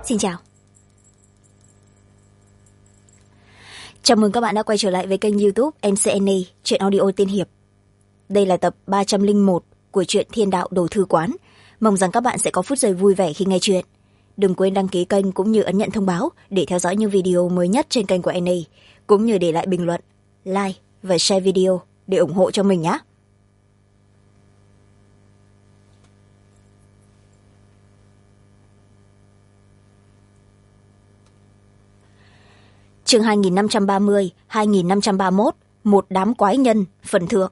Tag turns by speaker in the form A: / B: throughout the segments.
A: Xin chào. Chào mừng các bạn đã quay trở lại với kênh YouTube MCNA Truyện Audio Tiên Hiệp. Đây là tập 301 của truyện Thiên Đạo Đồ Thư Quán. Mong rằng các bạn sẽ có phút giây vui vẻ khi nghe chuyện. Đừng quên đăng ký kênh cũng như ấn nhận thông báo để theo dõi những video mới nhất trên kênh của NA, cũng như để lại bình luận, like và share video để ủng hộ cho mình nhé. Chương 2530-2531, một đám quái nhân, phần thượng.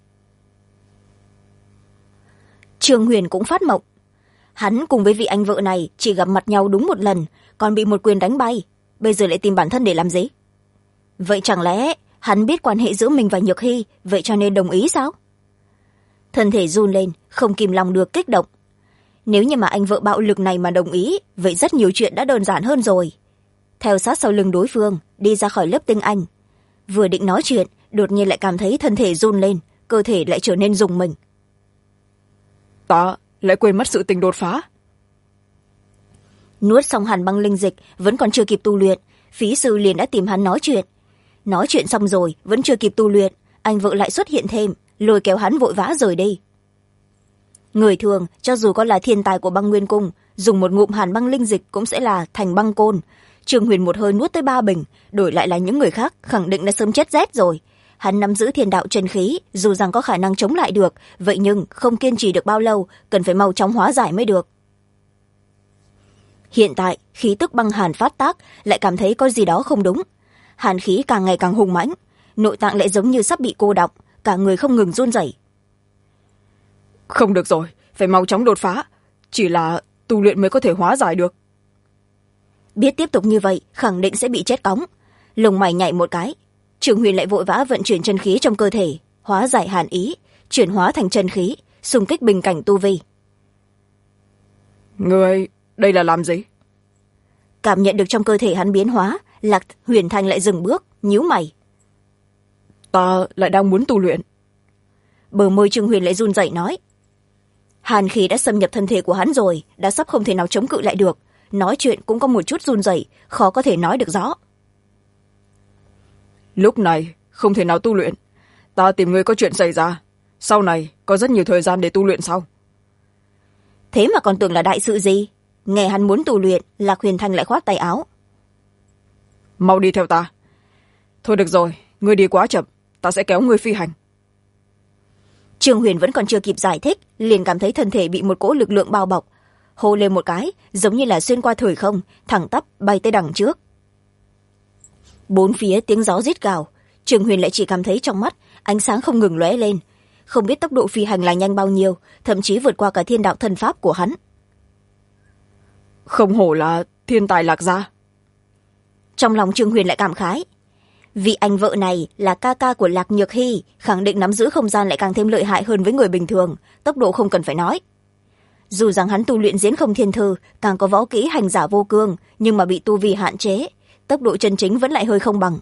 A: Trương Huyền cũng phát mộng. Hắn cùng với vị anh vợ này chỉ gặp mặt nhau đúng một lần, còn bị một quyền đánh bay. Bây giờ lại tìm bản thân để làm gì? Vậy chẳng lẽ hắn biết quan hệ giữa mình và Nhược Hy, vậy cho nên đồng ý sao? Thân thể run lên, không kìm lòng được kích động. Nếu như mà anh vợ bạo lực này mà đồng ý, vậy rất nhiều chuyện đã đơn giản hơn rồi. Theo sát sau lưng đối phương, đi ra khỏi lớp tiếng Anh. Vừa định nói chuyện, đột nhiên lại cảm thấy thân thể run lên, cơ thể lại trở nên rùng mình.
B: Ta lại quên mất sự tình đột phá.
A: Nuốt xong hàn băng linh dịch, vẫn còn chưa kịp tu luyện, phí sư liền đã tìm hắn nói chuyện. Nói chuyện xong rồi, vẫn chưa kịp tu luyện, anh vợ lại xuất hiện thêm, lôi kéo hắn vội vã rời đi. Người thường, cho dù có là thiên tài của băng nguyên cung, dùng một ngụm hàn băng linh dịch cũng sẽ là thành băng côn. Trương Huyền một hơi nuốt tới 3 bình, đổi lại là những người khác khẳng định đã sớm chết rét rồi. Hắn nắm giữ thiên đạo chân khí, dù rằng có khả năng chống lại được, vậy nhưng không kiên trì được bao lâu, cần phải mau chóng hóa giải mới được. Hiện tại, khí tức băng hàn phát tác, lại cảm thấy có gì đó không đúng. Hàn khí càng ngày càng hùng mãnh, nội tạng lại giống như sắp bị cô đọng, cả người không ngừng run rẩy.
B: Không được rồi, phải mau chóng đột phá, chỉ là tu luyện mới có thể hóa giải được.
A: Biết tiếp tục như vậy khẳng định sẽ bị chết cóng. Lồng mày nhảy một cái, Trường Huyền lại vội vã vận chuyển chân khí trong cơ thể, hóa giải hàn ý, chuyển hóa thành chân khí, xung kích bình cảnh tu vi.
B: Người đây là làm gì?
A: Cảm nhận được trong cơ thể hắn biến hóa, Lạc Huyền Thanh lại dừng bước, nhíu mày.
B: Ta lại đang muốn tu luyện.
A: Bờ môi Trương Huyền lại run rẩy nói. Hàn khí đã xâm nhập thân thể của hắn rồi, đã sắp không thể nào chống cự lại được. Nói chuyện cũng có một chút run rẩy, khó có thể nói được rõ.
B: Lúc này không thể nào tu luyện, ta tìm người có chuyện xảy ra, sau này có rất nhiều thời gian để tu luyện sau.
A: Thế mà còn tưởng là đại sự gì? Nghe hắn muốn tu luyện, Lạc Huyền Thanh lại khoát tay áo.
B: Mau đi theo ta. Thôi được rồi, ngươi đi quá chậm, ta sẽ kéo ngươi phi hành.
A: Trương Huyền vẫn còn chưa kịp giải thích, liền cảm thấy thân thể bị một cỗ lực lượng bao bọc, hô lên một cái, giống như là xuyên qua thời không, thẳng tắp bay tới đằng trước. Bốn phía tiếng gió rít gào, Trương Huyền lại chỉ cảm thấy trong mắt ánh sáng không ngừng lóe lên, không biết tốc độ phi hành là nhanh bao nhiêu, thậm chí vượt qua cả thiên đạo thần pháp của hắn.
B: Không hổ là thiên tài Lạc gia.
A: Trong lòng Trương Huyền lại cảm khái, vị anh vợ này là ca ca của Lạc Nhược Hy, khẳng định nắm giữ không gian lại càng thêm lợi hại hơn với người bình thường, tốc độ không cần phải nói. Dù rằng hắn tu luyện diễn không thiên thư, càng có võ kỹ hành giả vô cương, nhưng mà bị tu vi hạn chế, tốc độ chân chính vẫn lại hơi không bằng.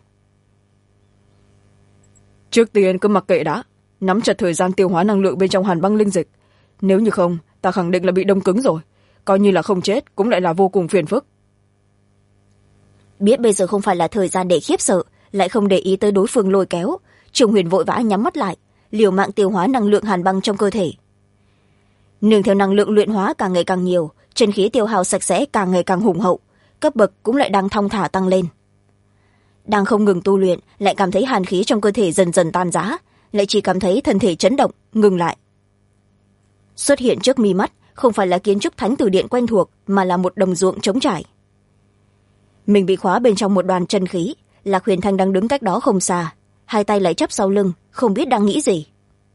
B: Trước tiên cứ mặc kệ đã, nắm chặt thời gian tiêu hóa năng lượng bên trong hàn băng linh dịch. Nếu như không, ta khẳng định là bị đông cứng rồi, coi như là không chết cũng lại là vô cùng phiền phức.
A: Biết bây giờ không phải là thời gian để khiếp sợ, lại không để ý tới đối phương lôi kéo, Trương Huyền vội vã nhắm mắt lại, liều mạng tiêu hóa năng lượng hàn băng trong cơ thể. Nương theo năng lượng luyện hóa càng ngày càng nhiều, chân khí tiêu hao sạch sẽ càng ngày càng hùng hậu, cấp bậc cũng lại đang thong thả tăng lên. Đang không ngừng tu luyện, lại cảm thấy hàn khí trong cơ thể dần dần tan rã, lại chỉ cảm thấy thân thể chấn động, ngừng lại. Xuất hiện trước mi mắt không phải là kiến trúc thánh tử điện quen thuộc, mà là một đồng ruộng trống trải. Mình bị khóa bên trong một đoàn chân khí, Lạc Huyền Thanh đang đứng cách đó không xa, hai tay lại chắp sau lưng, không biết đang nghĩ gì.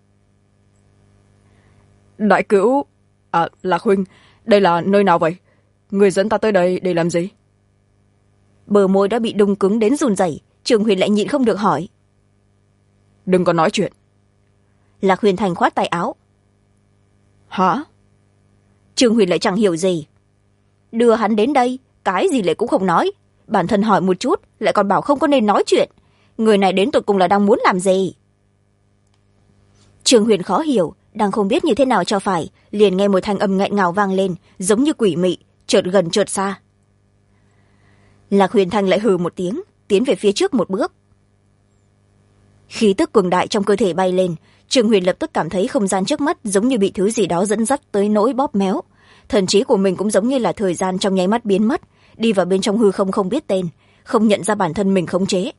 B: Đại cữu, Lạc huynh, đây là nơi nào vậy? Người dẫn ta tới đây để làm gì?
A: Bờ môi đã bị đông cứng đến run rẩy, Trương Huyền lại nhịn không được hỏi.
B: Đừng có nói chuyện.
A: Lạc Huyền Thanh khoát tay áo.
B: Hả?
A: Trương Huyền lại chẳng hiểu gì. Đưa hắn đến đây, cái gì lại cũng không nói. Bản thân hỏi một chút, lại còn bảo không có nên nói chuyện. Người này đến tột cùng là đang muốn làm gì? Trương Huyền khó hiểu, đang không biết như thế nào cho phải, liền nghe một thanh âm nghẹn ngào vang lên, giống như quỷ mị, chợt gần chợt xa. Lạc Huyền Thanh lại hừ một tiếng, tiến về phía trước một bước. Khí tức cường đại trong cơ thể bay lên, Trương Huyền lập tức cảm thấy không gian trước mắt giống như bị thứ gì đó dẫn dắt tới nỗi bóp méo. Thần trí của mình cũng giống như là thời gian trong nháy mắt biến mất, đi vào bên trong hư không không biết tên, không nhận ra bản thân mình khống chế.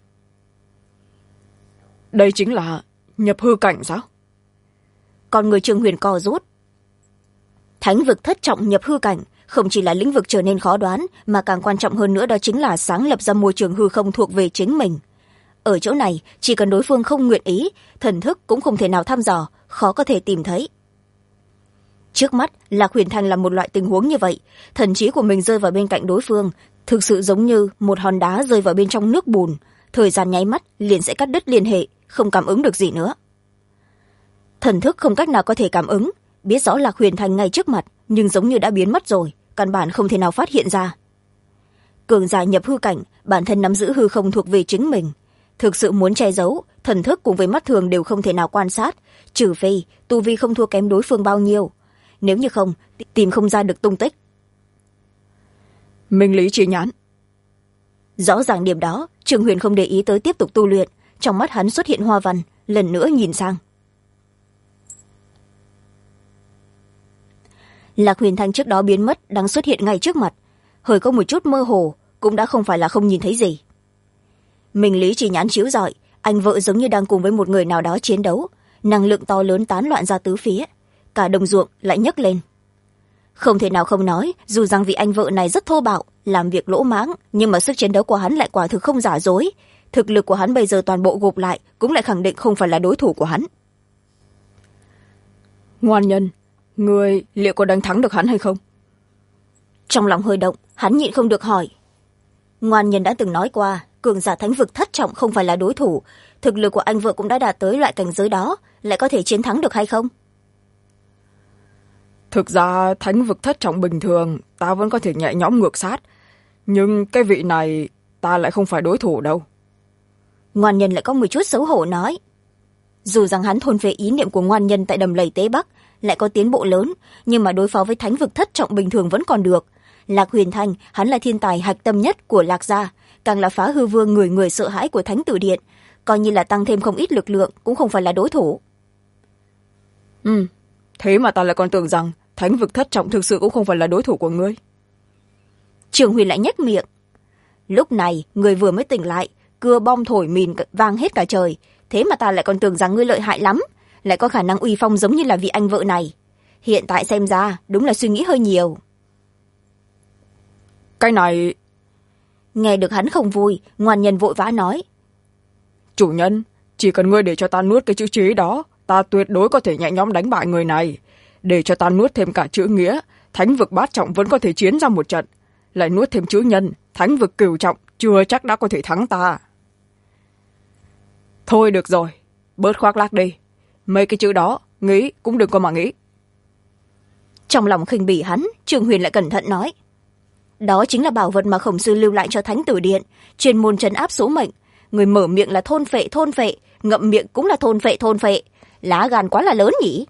B: Đây chính là nhập hư cảnh sao?
A: Con người Trương Huyền co rút. Thánh vực thất trọng nhập hư cảnh không chỉ là lĩnh vực trở nên khó đoán, mà càng quan trọng hơn nữa đó chính là sáng lập ra môi trường hư không thuộc về chính mình. Ở chỗ này, chỉ cần đối phương không nguyện ý, thần thức cũng không thể nào thăm dò, khó có thể tìm thấy. Trước mắt, Lạc Huyền Thanh là một loại tình huống như vậy, thần trí của mình rơi vào bên cạnh đối phương, thực sự giống như một hòn đá rơi vào bên trong nước bùn, thời gian nháy mắt liền sẽ cắt đứt liên hệ, không cảm ứng được gì nữa. Thần thức không cách nào có thể cảm ứng, biết rõ Lạc Huyền Thanh ngay trước mặt, nhưng giống như đã biến mất rồi, căn bản không thể nào phát hiện ra. Cường giả nhập hư cảnh, bản thân nắm giữ hư không thuộc về chính mình. Thực sự muốn che giấu, thần thức cùng với mắt thường đều không thể nào quan sát, trừ phi tu vi không thua kém đối phương bao nhiêu. Nếu như không, tìm không ra được tung tích.
B: Minh lý chi nhãn.
A: Rõ ràng điểm đó, Trương Huyền không để ý tới, tiếp tục tu luyện. Trong mắt hắn xuất hiện hoa văn, lần nữa nhìn sang. Lạc Huyền Thanh trước đó biến mất đang xuất hiện ngay trước mặt, hơi có một chút mơ hồ, cũng đã không phải là không nhìn thấy gì. Minh lý chi nhãn chiếu rọi, anh vợ giống như đang cùng với một người nào đó chiến đấu, năng lượng to lớn tán loạn ra tứ phía, cả đồng ruộng lại nhấc lên. Không thể nào không nói, dù rằng vị anh vợ này rất thô bạo, làm việc lỗ mãng, nhưng mà sức chiến đấu của hắn lại quả thực không giả dối. Thực lực của hắn bây giờ toàn bộ gộp lại cũng lại khẳng định không phải là đối thủ của hắn.
B: Ngoan nhân, người liệu có đánh thắng được hắn hay không?
A: Trong lòng hơi động, hắn nhịn không được hỏi. Ngoan nhân đã từng nói qua, cường giả thánh vực thất trọng không phải là đối thủ, thực lực của anh vợ cũng đã đạt tới loại cảnh giới đó, lại có thể chiến thắng được hay không?
B: Thực ra thánh vực thất trọng bình thường ta vẫn có thể nhẹ nhõm ngược sát, nhưng cái vị này ta lại không phải đối thủ đâu.
A: Ngoan nhân lại có một chút xấu hổ nói. Dù rằng hắn thôn phệ ý niệm của ngoan nhân tại đầm lầy Tế Bắc lại có tiến bộ lớn, nhưng mà đối phó với thánh vực thất trọng bình thường vẫn còn được. Lạc Huyền Thanh, hắn là thiên tài hạch tâm nhất của Lạc gia, càng là phá hư vương người người sợ hãi của Thánh Tử Điện, coi như là tăng thêm không ít lực lượng cũng không phải là đối thủ.
B: Thế mà ta lại còn tưởng rằng thánh vực thất trọng thực sự cũng không phải là đối thủ của ngươi.
A: Trường Huyền lại nhếch miệng. Lúc này người vừa mới tỉnh lại, cưa bom thổi mìn vang hết cả trời, thế mà ta lại còn tưởng rằng ngươi lợi hại lắm, lại có khả năng uy phong giống như là vị anh vợ này. Hiện tại xem ra đúng là suy nghĩ hơi nhiều.
B: Cái này...
A: Nghe được hắn không vui, ngoan nhân vội vã nói.
B: Chủ nhân, chỉ cần ngươi để cho ta nuốt cái chữ trí đó, ta tuyệt đối có thể nhẹ nhõm đánh bại người này. Để cho ta nuốt thêm cả chữ nghĩa, thánh vực bát trọng vẫn có thể chiến ra một trận. Lại nuốt thêm chữ nhân, thánh vực cửu trọng chưa chắc đã có thể thắng ta. Thôi được rồi, bớt khoác lác đi. Mấy cái chữ đó, nghĩ cũng đừng có mà nghĩ.
A: Trong lòng khinh bỉ hắn, Trường Huyền lại cẩn thận nói. Đó chính là bảo vật mà Khổng Sư lưu lại cho Thánh Tử Điện, chuyên môn trấn áp số mệnh. Người mở miệng là thôn phệ, ngậm miệng cũng là thôn phệ. Lá gan quá là lớn nhỉ?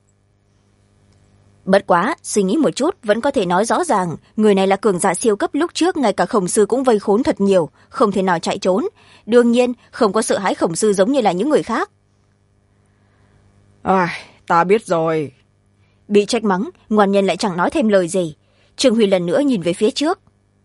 A: Bất quá, suy nghĩ một chút vẫn có thể nói rõ ràng, người này là cường giả siêu cấp, lúc trước ngay cả Khổng Sư cũng vây khốn thật nhiều, không thể nào chạy trốn. Đương nhiên, không có sợ hãi Khổng Sư giống như là những người khác.
B: Ta biết rồi.
A: Bị trách mắng, ngoan nhân lại chẳng nói thêm lời gì. Trương Huy lần nữa nhìn về phía trước.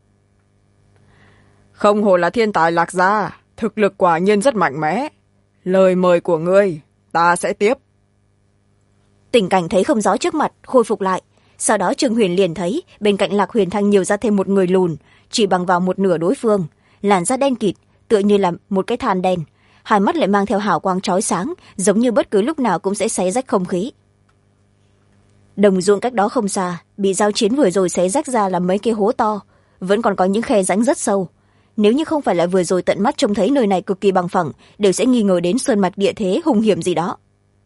B: Không hổ là thiên tài Lạc gia, thực lực quả nhiên rất mạnh mẽ. Lời mời của ngươi, ta sẽ tiếp.
A: Tình cảnh thấy không rõ trước mặt khôi phục lại, sau đó Trương Huyền liền thấy bên cạnh Lạc Huyền Thanh nhiều ra thêm một người lùn, chỉ bằng vào một nửa đối phương, làn da đen kịt tựa như là một cái than đen, hai mắt lại mang theo hào quang chói sáng, giống như bất cứ lúc nào cũng sẽ xé rách không khí. Đồng ruộng cách đó không xa bị giao chiến vừa rồi xé rách ra là mấy cái hố to, vẫn còn có những khe rãnh rất sâu. Nếu như không phải là vừa rồi tận mắt trông thấy nơi này cực kỳ bằng phẳng, đều sẽ nghi ngờ đến sơn mạch địa thế hung hiểm gì đó.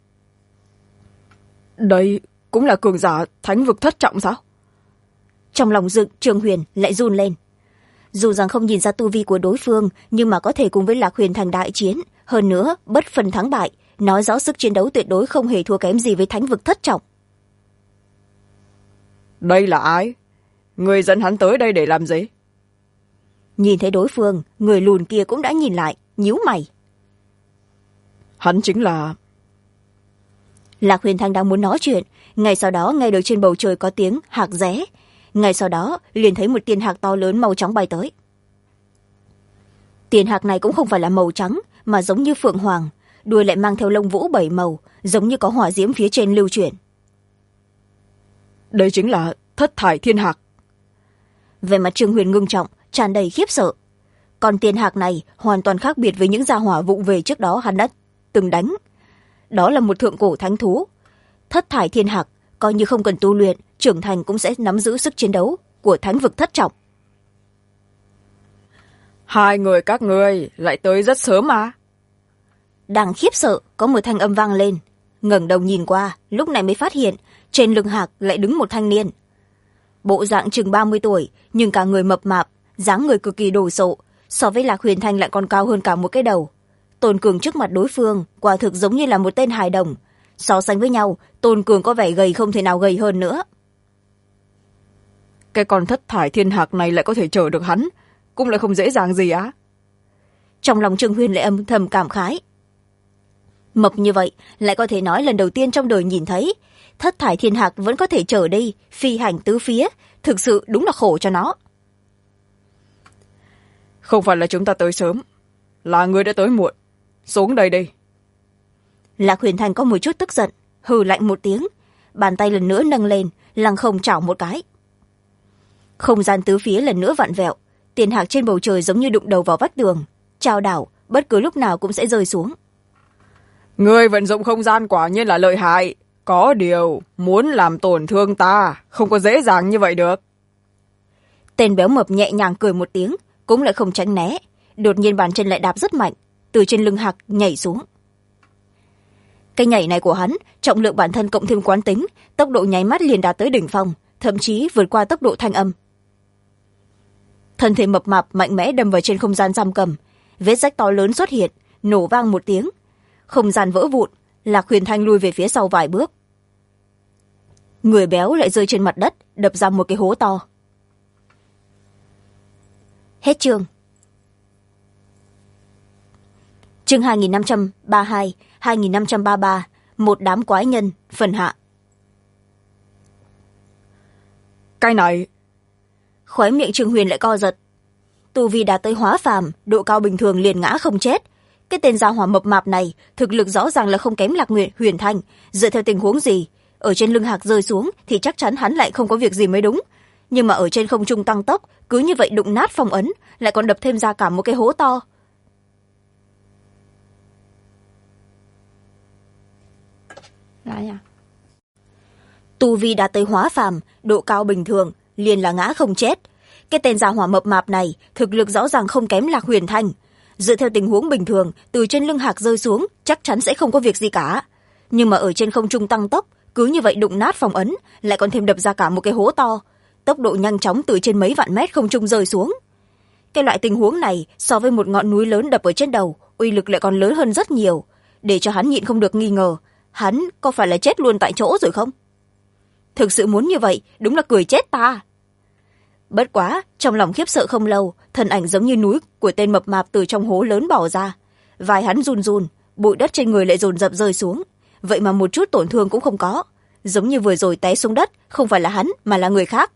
B: Đây cũng là cường giả thánh vực thất trọng sao?
A: Trong lòng Dựng Trương Huyền lại run lên. Dù rằng không nhìn ra tu vi của đối phương, nhưng mà có thể cùng với Lạc Huyền thành đại chiến, hơn nữa bất phân thắng bại, nói rõ sức chiến đấu tuyệt đối không hề thua kém gì với thánh vực thất trọng.
B: Đây là ai? Người dẫn hắn tới đây để làm gì?
A: Nhìn thấy đối phương, người lùn kia cũng đã nhìn lại, nhíu mày.
B: Hắn chính là...
A: Lạc Huyền Thanh đang muốn nói chuyện, ngay sau đó nghe được trên bầu trời có tiếng hạc ré. Ngay sau đó liền thấy một tiên hạc to lớn màu trắng bay tới. Tiên hạc này cũng không phải là màu trắng, mà giống như phượng hoàng, đuôi lại mang theo lông vũ 7 màu, giống như có hỏa diễm phía trên lưu chuyển.
B: Đây chính là Thất Thải Thiên Hạc.
A: Về mặt Trương Huyền ngưng trọng, tràn đầy khiếp sợ. Còn tiên hạc này hoàn toàn khác biệt với những gia hỏa vụng về trước đó hắn đã từng đánh. Đó là một thượng cổ thánh thú. Thất Thải Thiên Hạc coi như không cần tu luyện, trưởng thành cũng sẽ nắm giữ sức chiến đấu của thánh vực thất trọng.
B: Hai người các ngươi lại tới rất sớm mà.
A: Đang khiếp sợ, có một thanh âm vang lên. Ngẩng đầu nhìn qua, lúc này mới phát hiện trên lưng hạc lại đứng một thanh niên. Bộ dạng chừng 30 tuổi, nhưng cả người mập mạp, dáng người cực kỳ đồ sộ, so với Lạc Huyền Thanh lại còn cao hơn cả một cái đầu. Tôn Cường trước mặt đối phương quả thực giống như là một tên hài đồng. So sánh với nhau, Tôn Cường có vẻ gầy không thể nào gầy hơn nữa.
B: Cái con Thất Thải Thiên Hạc này lại có thể chở được hắn, cũng lại không dễ dàng gì á.
A: Trong lòng Trương Huyền lại âm thầm cảm khái. Mập như vậy lại có thể nói lần đầu tiên trong đời nhìn thấy. Thất Thải Thiên Hạc vẫn có thể chở đi, phi hành tứ phía, thực sự đúng là khổ cho nó.
B: Không phải là chúng ta tới sớm, là người đã tới muộn. Xuống đây đi.
A: Lạc Huyền Thanh có một chút tức giận, hừ lạnh một tiếng, bàn tay lần nữa nâng lên, lăng không chảo một cái. Không gian tứ phía lần nữa vặn vẹo, tiền hạc trên bầu trời giống như đụng đầu vào vách tường, chao đảo, bất cứ lúc nào cũng sẽ rơi xuống.
B: Người vận dụng không gian quả nhiên là lợi hại, có điều muốn làm tổn thương ta không có dễ dàng như vậy được.
A: Tên béo mập nhẹ nhàng cười một tiếng, cũng lại không tránh né, đột nhiên bàn chân lại đạp rất mạnh, từ trên lưng hạc nhảy xuống. Cái nhảy này của hắn, trọng lượng bản thân cộng thêm quán tính, tốc độ nháy mắt liền đạt tới đỉnh phong, thậm chí vượt qua tốc độ thanh âm. Thân thể mập mạp mạnh mẽ đâm vào trên không gian giam cầm, vết rách to lớn xuất hiện, nổ vang một tiếng, không gian vỡ vụn. Lạc Huyền Thanh lui về phía sau vài bước, người béo lại rơi trên mặt đất, đập ra một cái hố to. Hết chương. Chương 2532, 2533, một đám quái nhân, phần hạ.
B: Cái này...
A: Khóe miệng Trương Huyền lại co giật. Tu vi đạt tới hóa phàm, độ cao bình thường liền ngã không chết. Cái tên gia hỏa mập mạp này, thực lực rõ ràng là không kém Lạc Huyền Thanh. Dựa theo tình huống gì, ở trên lưng hạc rơi xuống thì chắc chắn hắn lại không có việc gì mới đúng. Nhưng mà ở trên không trung tăng tốc, cứ như vậy đụng nát phong ấn, lại còn đập thêm ra cả một cái hố to. Tu vi đạt tới hóa phàm, độ cao bình thường, liền là ngã không chết. Cái tên gia hỏa mập mạp này, thực lực rõ ràng không kém Lạc Huyền Thanh. Dựa theo tình huống bình thường, từ trên lưng hạc rơi xuống, chắc chắn sẽ không có việc gì cả. Nhưng mà ở trên không trung tăng tốc, cứ như vậy đụng nát phong ấn, lại còn thêm đập ra cả một cái hố to. Tốc độ nhanh chóng từ trên mấy vạn mét không trung rơi xuống. Cái loại tình huống này, so với một ngọn núi lớn đập ở trên đầu, uy lực lại còn lớn hơn rất nhiều. Để cho hắn nhịn không được nghi ngờ, hắn có phải là chết luôn tại chỗ rồi không? Thực sự muốn như vậy, đúng là cười chết ta. Bất quá, trong lòng khiếp sợ không lâu, thân ảnh giống như núi của tên mập mạp từ trong hố lớn bỏ ra. Vai hắn run run, bụi đất trên người lại dồn dập rơi xuống. Vậy mà một chút tổn thương cũng không có. Giống như vừa rồi té xuống đất, không phải là hắn mà là người khác.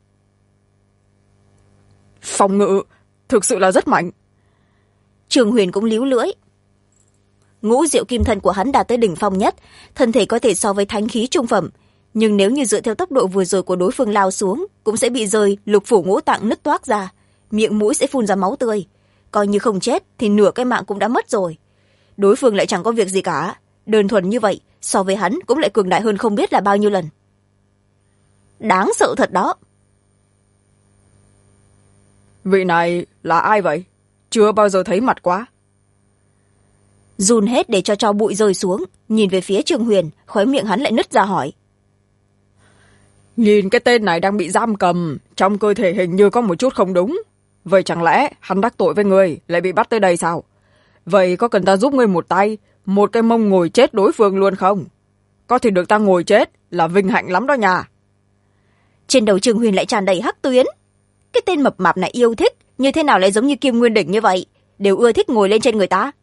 B: Phòng ngự, thực sự là rất mạnh.
A: Trường Huyền cũng líu lưỡi. Ngũ diệu kim thân của hắn đạt tới đỉnh phong nhất, thân thể có thể so với thánh khí trung phẩm. Nhưng nếu như dựa theo tốc độ vừa rồi của đối phương lao xuống, cũng sẽ bị rơi lục phủ ngũ tạng nứt toác ra, miệng mũi sẽ phun ra máu tươi. Coi như không chết thì nửa cái mạng cũng đã mất rồi. Đối phương lại chẳng có việc gì cả, đơn thuần như vậy, so với hắn cũng lại cường đại hơn không biết là bao nhiêu lần. Đáng sợ thật đó.
B: Vị này là ai vậy? Chưa bao giờ thấy mặt quá.
A: Run hết để cho bụi rơi xuống, nhìn về phía Trương Huyền, khóe miệng hắn lại nứt ra hỏi.
B: Nhìn cái tên này đang bị giam cầm, trong cơ thể hình như có một chút không đúng. Vậy chẳng lẽ hắn đắc tội với người, lại bị bắt tới đây sao? Vậy có cần ta giúp ngươi một tay, một cái mông ngồi chết đối phương luôn không? Có thể được ta ngồi chết là vinh hạnh lắm đó nha.
A: Trên đầu Trương Huyền lại tràn đầy hắc tuyến. Cái tên mập mạp này yêu thích, như thế nào lại giống như Kim Nguyên Đỉnh như vậy, đều ưa thích ngồi lên trên người ta?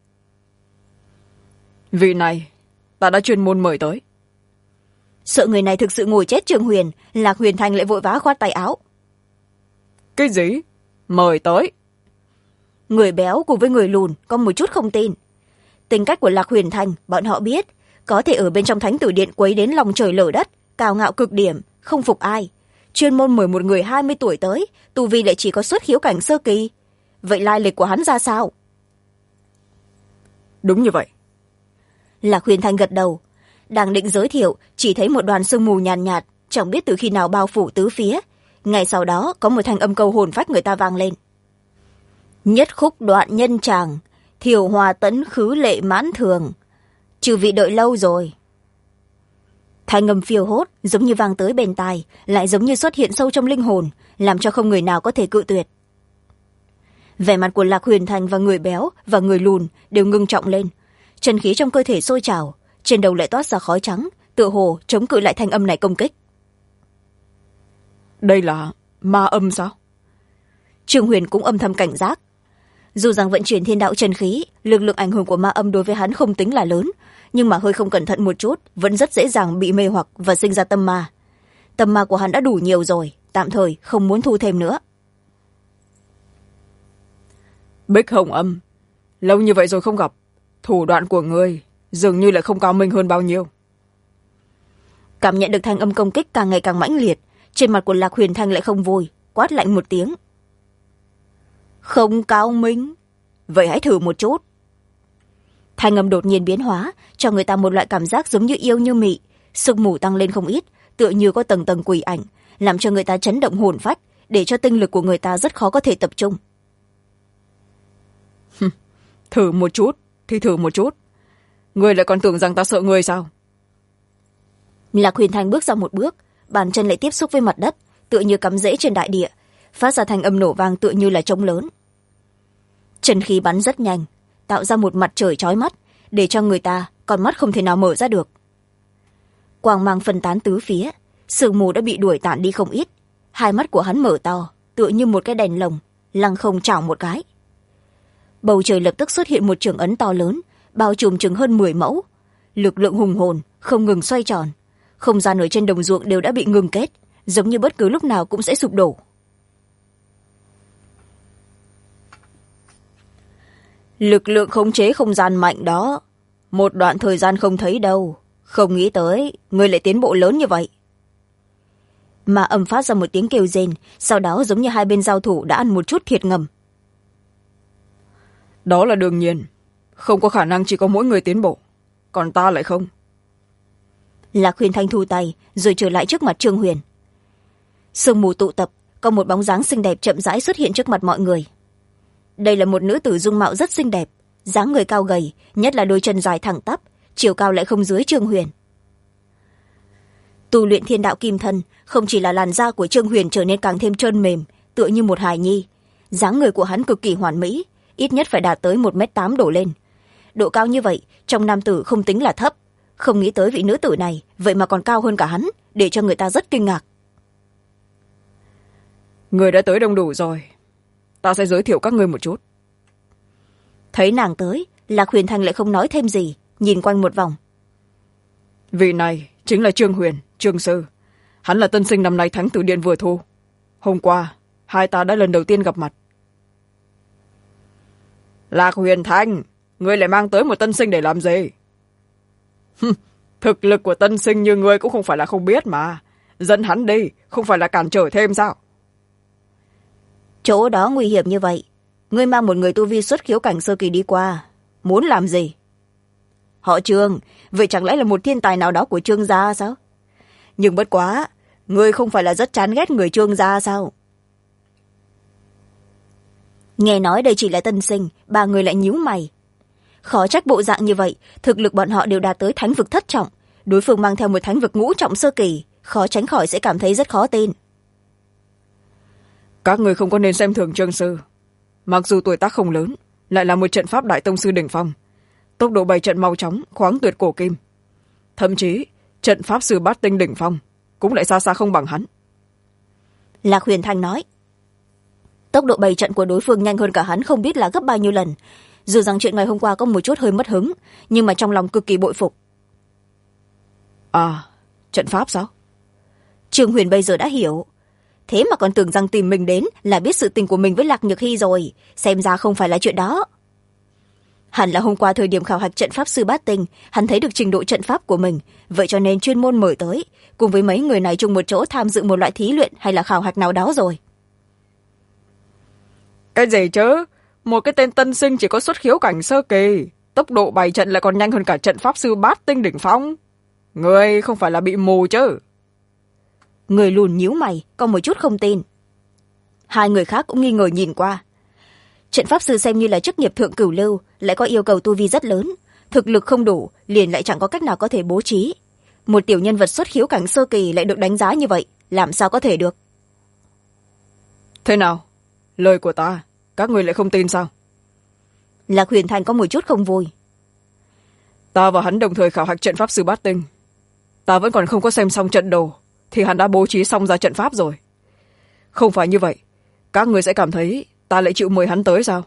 B: Vị này ta đã chuyên môn mời tới.
A: Sợ người này thực sự ngồi chết Trương Huyền, Lạc Huyền Thành lại vội vã khoát tay áo.
B: Cái gì? Mời tới?
A: Người béo cùng với người lùn có một chút không tin. Tính cách của Lạc Huyền Thành bọn họ biết, có thể ở bên trong thánh tử điện quấy đến lòng trời lở đất, cao ngạo cực điểm, không phục ai. Chuyên môn mời một người 20 tuổi tới, tu vi lại chỉ có xuất khiếu cảnh sơ kỳ. Vậy lai lịch của hắn ra sao?
B: Đúng như vậy.
A: Lạc Huyền Thành gật đầu. Đang định giới thiệu, chỉ thấy một đoàn sương mù nhàn nhạt, chẳng biết từ khi nào bao phủ tứ phía. Ngay sau đó có một thanh âm câu hồn phách người ta vang lên. Nhất khúc đoạn nhân tràng, thiểu hòa tẫn khứ lệ mãn thường. Trừ vị đợi lâu rồi. Thanh âm phiêu hốt, giống như vang tới bên tai, lại giống như xuất hiện sâu trong linh hồn, làm cho không người nào có thể cự tuyệt. Vẻ mặt của Lạc Huyền Thành và người béo và người lùn đều ngưng trọng lên. Chân khí trong cơ thể sôi trào, trên đầu lại toát ra khói trắng, tựa hồ chống cự lại thanh âm này công kích.
B: Đây là ma âm sao?
A: Trương Huyền cũng âm thầm cảnh giác. Dù rằng vận chuyển thiên đạo chân khí, lực lượng ảnh hưởng của ma âm đối với hắn không tính là lớn, nhưng mà hơi không cẩn thận một chút vẫn rất dễ dàng bị mê hoặc và sinh ra tâm ma. Tâm ma của hắn đã đủ nhiều rồi, tạm thời không muốn thu thêm nữa.
B: Bích Hồng Âm, lâu như vậy rồi không gặp, thủ đoạn của ngươi dường như lại không cao minh hơn bao nhiêu.
A: Cảm nhận được thanh âm công kích càng ngày càng mãnh liệt, trên mặt của Lạc Huyền Thanh lại không vui, quát lạnh một tiếng. Không cao minh? Vậy hãy thử một chút. Thanh âm đột nhiên biến hóa, cho người ta một loại cảm giác giống như yêu như mị, sương mù tăng lên không ít, tựa như có tầng tầng quỷ ảnh, làm cho người ta chấn động hồn phách, để cho tinh lực của người ta rất khó có thể tập trung.
B: Thử một chút thì thử một chút, ngươi lại còn tưởng rằng ta sợ ngươi sao?
A: Lạc Huyền Thanh bước ra một bước, bàn chân lại tiếp xúc với mặt đất, tựa như cắm rễ trên đại địa, phát ra thanh âm nổ vang tựa như là trống lớn. Chân khí bắn rất nhanh, tạo ra một mặt trời chói mắt, để cho người ta con mắt không thể nào mở ra được. Quang mang phân tán tứ phía, sương mù đã bị đuổi tản đi không ít, hai mắt của hắn mở to, tựa như một cái đèn lồng, lăng không chảo một cái. Bầu trời lập tức xuất hiện một trường ấn to lớn, bao trùm chừng hơn 10 mẫu, lực lượng hùng hồn không ngừng xoay tròn, không gian ở trên đồng ruộng đều đã bị ngừng kết, giống như bất cứ lúc nào cũng sẽ sụp đổ. Lực lượng khống chế không gian mạnh đó, một đoạn thời gian không thấy đâu, không nghĩ tới người lại tiến bộ lớn như vậy. Mà âm phát ra một tiếng kêu rên, sau đó giống như hai bên giao thủ đã ăn một chút thiệt ngầm.
B: Đó là đương nhiên, không có khả năng chỉ có mỗi người tiến bộ, còn ta lại không.
A: Lạc Huyền Thanh thu tay rồi trở lại trước mặt Trương Huyền. Sương mù tụ tập, có một bóng dáng xinh đẹp chậm rãi xuất hiện trước mặt mọi người. Đây là một nữ tử dung mạo rất xinh đẹp, dáng người cao gầy, nhất là đôi chân dài thẳng tắp, chiều cao lại không dưới Trương Huyền. Tu luyện thiên đạo kim thân, không chỉ là làn da của Trương Huyền trở nên càng thêm trơn mềm, tựa như một hài nhi. Dáng người của hắn cực kỳ hoàn mỹ, ít nhất phải đạt tới 1m8 đổ lên. Độ cao như vậy, trong nam tử không tính là thấp. Không nghĩ tới vị nữ tử này, vậy mà còn cao hơn cả hắn, để cho người ta rất kinh ngạc.
B: Người đã tới đông đủ rồi, ta sẽ giới thiệu các ngươi một chút.
A: Thấy nàng tới, Lạc Huyền Thanh lại không nói thêm gì, nhìn quanh một vòng.
B: Vị này chính là Trương Huyền, Trương Sư. Hắn là tân sinh năm nay thánh tử điện vừa thu. Hôm qua, hai ta đã lần đầu tiên gặp mặt. Lạc Huyền Thanh, ngươi lại mang tới một tân sinh để làm gì? Thực lực của tân sinh như ngươi cũng không phải là không biết mà. Dẫn hắn đi, không phải là cản trở thêm sao?
A: Chỗ đó nguy hiểm như vậy, ngươi mang một người tu vi xuất khiếu cảnh sơ kỳ đi qua, muốn làm gì? Họ Trương, vậy chẳng lẽ là một thiên tài nào đó của Trương gia sao? Nhưng bất quá, ngươi không phải là rất chán ghét người Trương gia sao? Nghe nói đây chỉ là tân sinh, ba người lại nhíu mày. Khó trách bộ dạng như vậy, thực lực bọn họ đều đạt tới thánh vực thất trọng, đối phương mang theo một thánh vực ngũ trọng sơ kỳ, khó tránh khỏi sẽ cảm thấy rất khó tin.
B: Các người không có nên xem thường Trương Sư. Mặc dù tuổi tác không lớn, lại là một trận pháp đại tông sư đỉnh phong, tốc độ bày trận mau chóng, khoáng tuyệt cổ kim. Thậm chí, trận pháp sư bát tinh đỉnh phong cũng lại xa xa không bằng hắn.
A: Lạc Huyền Thanh nói. tốc độ bày trận của đối phương nhanh hơn cả hắn không biết là gấp bao nhiêu lần. Dù rằng chuyện ngày hôm qua có một chút hơi mất hứng, nhưng mà trong lòng cực kỳ bội phục.
B: À, trận pháp sao?
A: Trương Huyền bây giờ đã hiểu. Thế mà còn tưởng rằng tìm mình đến là biết sự tình của mình với Lạc Nhược Hy rồi. Xem ra không phải là chuyện đó. Hẳn là hôm qua thời điểm khảo hạch trận pháp sư bát tinh, hắn thấy được trình độ trận pháp của mình, vậy cho nên chuyên môn mời tới, cùng với mấy người này chung một chỗ tham dự một loại thí luyện hay là khảo hạch nào đó rồi.
B: Cái gì chứ? Một cái tên tân sinh chỉ có xuất khiếu cảnh sơ kỳ, tốc độ bày trận lại còn nhanh hơn cả trận pháp sư bát tinh đỉnh phong. Người không phải là bị mù chứ?
A: Người lùn nhíu mày, có một chút không tin. Hai người khác cũng nghi ngờ nhìn qua. Trận pháp sư xem như là chức nghiệp thượng cửu lưu, lại có yêu cầu tu vi rất lớn, thực lực không đủ liền lại chẳng có cách nào có thể bố trí. Một tiểu nhân vật xuất khiếu cảnh sơ kỳ lại được đánh giá như vậy, làm sao có thể được?
B: Thế nào? Lời của ta, các người lại không tin sao?
A: Lạc Huyền Thành có một chút không vui.
B: Ta và hắn đồng thời khảo hạch trận pháp sư bát tinh. Ta vẫn còn không có xem xong trận đồ, thì hắn đã bố trí xong ra trận pháp rồi. Không phải như vậy, các người sẽ cảm thấy ta lại chịu mời hắn tới sao?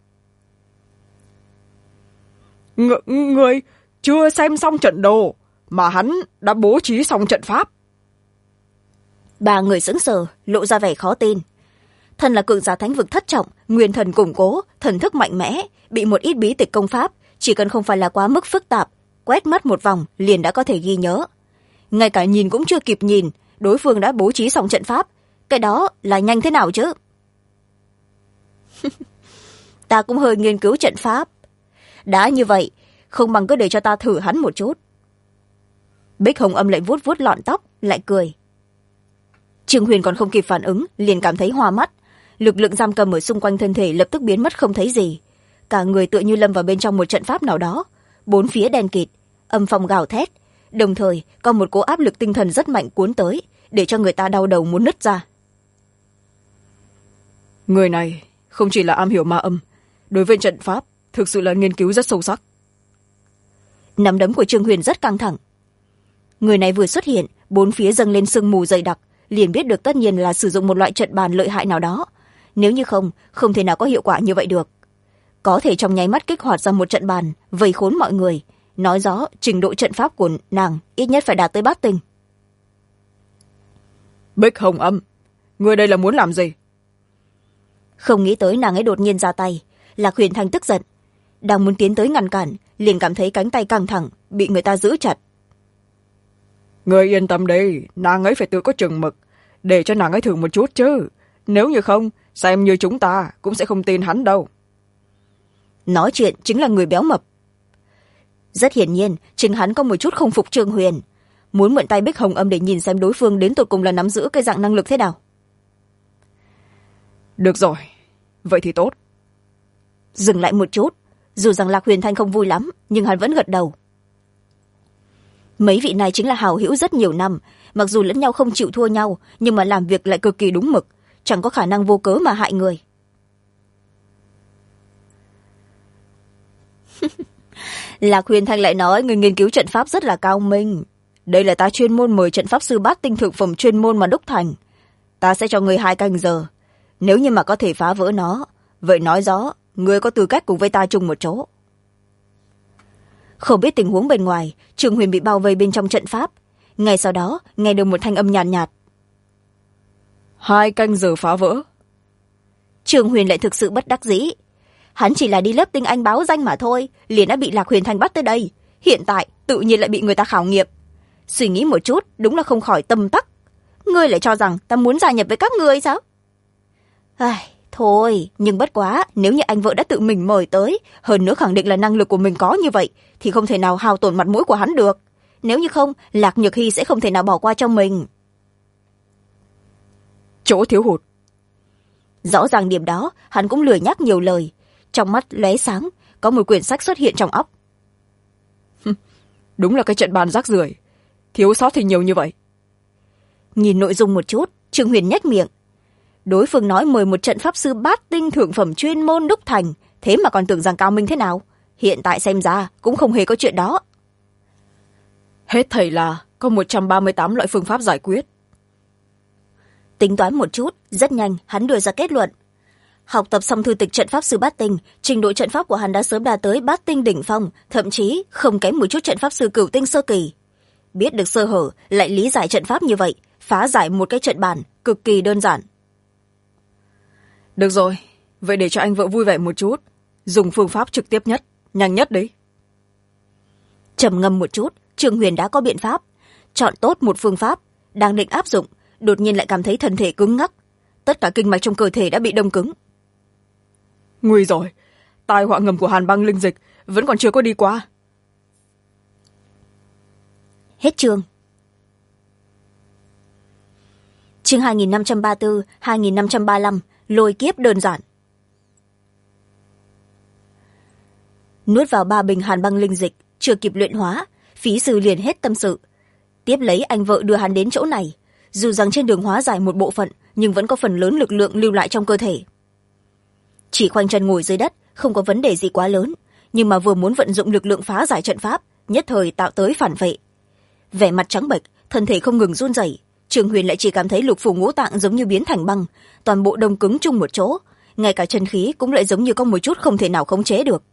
B: Người chưa xem xong trận đồ, mà hắn đã bố trí xong trận pháp.
A: Ba người sững sờ, lộ ra vẻ khó tin. Thần là cường giả thánh vực thất trọng, nguyên thần củng cố, thần thức mạnh mẽ, bị một ít bí tịch công pháp, chỉ cần không phải là quá mức phức tạp, quét mắt một vòng liền đã có thể ghi nhớ. Ngay cả nhìn cũng chưa kịp nhìn, đối phương đã bố trí xong trận pháp. Cái đó là nhanh thế nào chứ? Ta cũng hơi nghiên cứu trận pháp. Đã như vậy, không bằng cứ để cho ta thử hắn một chút. Bích Hồng Âm lại vuốt vuốt lọn tóc, lại cười. Trương Huyền còn không kịp phản ứng, liền cảm thấy hoa mắt. Lực lượng giam cầm ở xung quanh thân thể lập tức biến mất không thấy gì. Cả người tựa như lâm vào bên trong một trận pháp nào đó. Bốn phía đen kịt, âm phong gào thét. Đồng thời, có một cỗ áp lực tinh thần rất mạnh cuốn tới, để cho người ta đau đầu muốn nứt ra.
B: Người này không chỉ là am hiểu ma âm, đối với trận pháp thực sự là nghiên cứu rất sâu sắc.
A: Nắm đấm của Trương Huyền rất căng thẳng. Người này vừa xuất hiện, bốn phía dâng lên sương mù dày đặc, liền biết được tất nhiên là sử dụng một loại trận bàn lợi hại nào đó. Nếu như không thể nào có hiệu quả như vậy được. Có thể trong nháy mắt kích hoạt ra một trận bàn, vây khốn mọi người. Nói rõ trình độ trận pháp của nàng ít nhất phải đạt tới bát tinh.
B: Bích Hồng Âm, người đây là muốn làm gì?
A: Không nghĩ tới nàng ấy đột nhiên ra tay. Lạc Huyền Thanh tức giận, đang muốn tiến tới ngăn cản, liền cảm thấy cánh tay căng thẳng, bị người ta giữ chặt.
B: Người yên tâm đi, nàng ấy phải tự có chừng mực, để cho nàng ấy thử một chút chứ. Nếu như không, xem như chúng ta cũng sẽ không tin hắn đâu.
A: Nói chuyện chính là người béo mập. Rất hiển nhiên, chính hắn có một chút không phục Trương Huyền, muốn mượn tay Bích Hồng Âm để nhìn xem đối phương đến tột cùng là nắm giữ cái dạng năng lực thế nào.
B: Được rồi, vậy thì tốt.
A: Dừng lại một chút, dù rằng Lạc Huyền Thanh không vui lắm, nhưng hắn vẫn gật đầu. Mấy vị này chính là hảo hữu rất nhiều năm, mặc dù lẫn nhau không chịu thua nhau, nhưng mà làm việc lại cực kỳ đúng mực, chẳng có khả năng vô cớ mà hại người. Lạc Huyền Thanh lại nói người nghiên cứu trận pháp rất là cao minh. Đây là ta chuyên môn mời trận pháp sư bát tinh thượng phẩm chuyên môn mà đúc thành. Ta sẽ cho người 2 canh giờ. Nếu như mà có thể phá vỡ nó, vậy nói rõ người có tư cách cùng với ta chung một chỗ. Không biết tình huống bên ngoài, Trương Huyền bị bao vây bên trong trận pháp. Ngay sau đó nghe được một thanh âm nhàn nhạt.
B: 2 canh giờ phá vỡ.
A: Trương Huyền lại thực sự bất đắc dĩ. Hắn chỉ là đi lớp tinh anh báo danh mà thôi, liền đã bị Lạc Huyền Thanh bắt tới đây. Hiện tại tự nhiên lại bị người ta khảo nghiệm. Suy nghĩ một chút, đúng là không khỏi tâm tắc. Ngươi lại cho rằng ta muốn gia nhập với các ngươi sao? Thôi, nhưng bất quá, nếu như anh vợ đã tự mình mời tới, hơn nữa khẳng định là năng lực của mình có như vậy, thì không thể nào hao tổn mặt mũi của hắn được. Nếu như không, Lạc Nhược Hy sẽ không thể nào bỏ qua cho mình.
B: Chỗ thiếu hụt.
A: Rõ ràng điểm đó, hắn cũng lười nhắc nhiều lời. Trong mắt lóe sáng, có một quyển sách xuất hiện trong óc.
B: Đúng là cái trận bàn rác rưởi, thiếu sót thì nhiều như vậy.
A: Nhìn nội dung một chút, Trương Huyền nhếch miệng. Đối phương nói mời một trận pháp sư bát tinh thượng phẩm chuyên môn đúc thành, thế mà còn tưởng rằng cao minh thế nào. Hiện tại xem ra cũng không hề có chuyện đó.
B: Hết thảy là có 138 loại phương pháp giải quyết.
A: Tính toán một chút, rất nhanh hắn đưa ra kết luận. học tập xong thư tịch trận pháp sư bát tinh, trình độ trận pháp của hắn đã sớm đạt tới bát tinh đỉnh phong, thậm chí không kém một chút trận pháp sư cửu tinh sơ kỳ. Biết được sơ hở lại lý giải trận pháp như vậy, phá giải một cái trận bàn cực kỳ đơn giản.
B: Được rồi, vậy để cho anh vợ vui vẻ một chút, dùng phương pháp trực tiếp nhất, nhanh nhất đấy.
A: Trầm ngâm một chút, Trương Huyền đã có biện pháp. Chọn tốt một phương pháp, đang định áp dụng, đột nhiên lại cảm thấy thân thể cứng ngắc. Tất cả kinh mạch trong cơ thể đã bị đông cứng.
B: Nguy rồi, tai họa ngầm của hàn băng linh dịch vẫn còn chưa có đi qua.
A: Hết chương. Chương 2534, 2535, lôi kiếp đơn giản. Nuốt vào 3 bình hàn băng linh dịch, chưa kịp luyện hóa, phí sư liền hết tâm sự. Tiếp lấy anh vợ đưa hắn đến chỗ này, dù rằng trên đường hóa giải một bộ phận, nhưng vẫn có phần lớn lực lượng lưu lại trong cơ thể. Chỉ khoanh chân ngồi dưới đất, không có vấn đề gì quá lớn, nhưng mà vừa muốn vận dụng lực lượng phá giải trận pháp, nhất thời tạo tới phản vệ. Vẻ mặt trắng bệch, thân thể không ngừng run rẩy. Trương Huyền lại chỉ cảm thấy lục phủ ngũ tạng giống như biến thành băng, toàn bộ đông cứng chung một chỗ, ngay cả chân khí cũng lại giống như có một chút không thể nào khống chế được.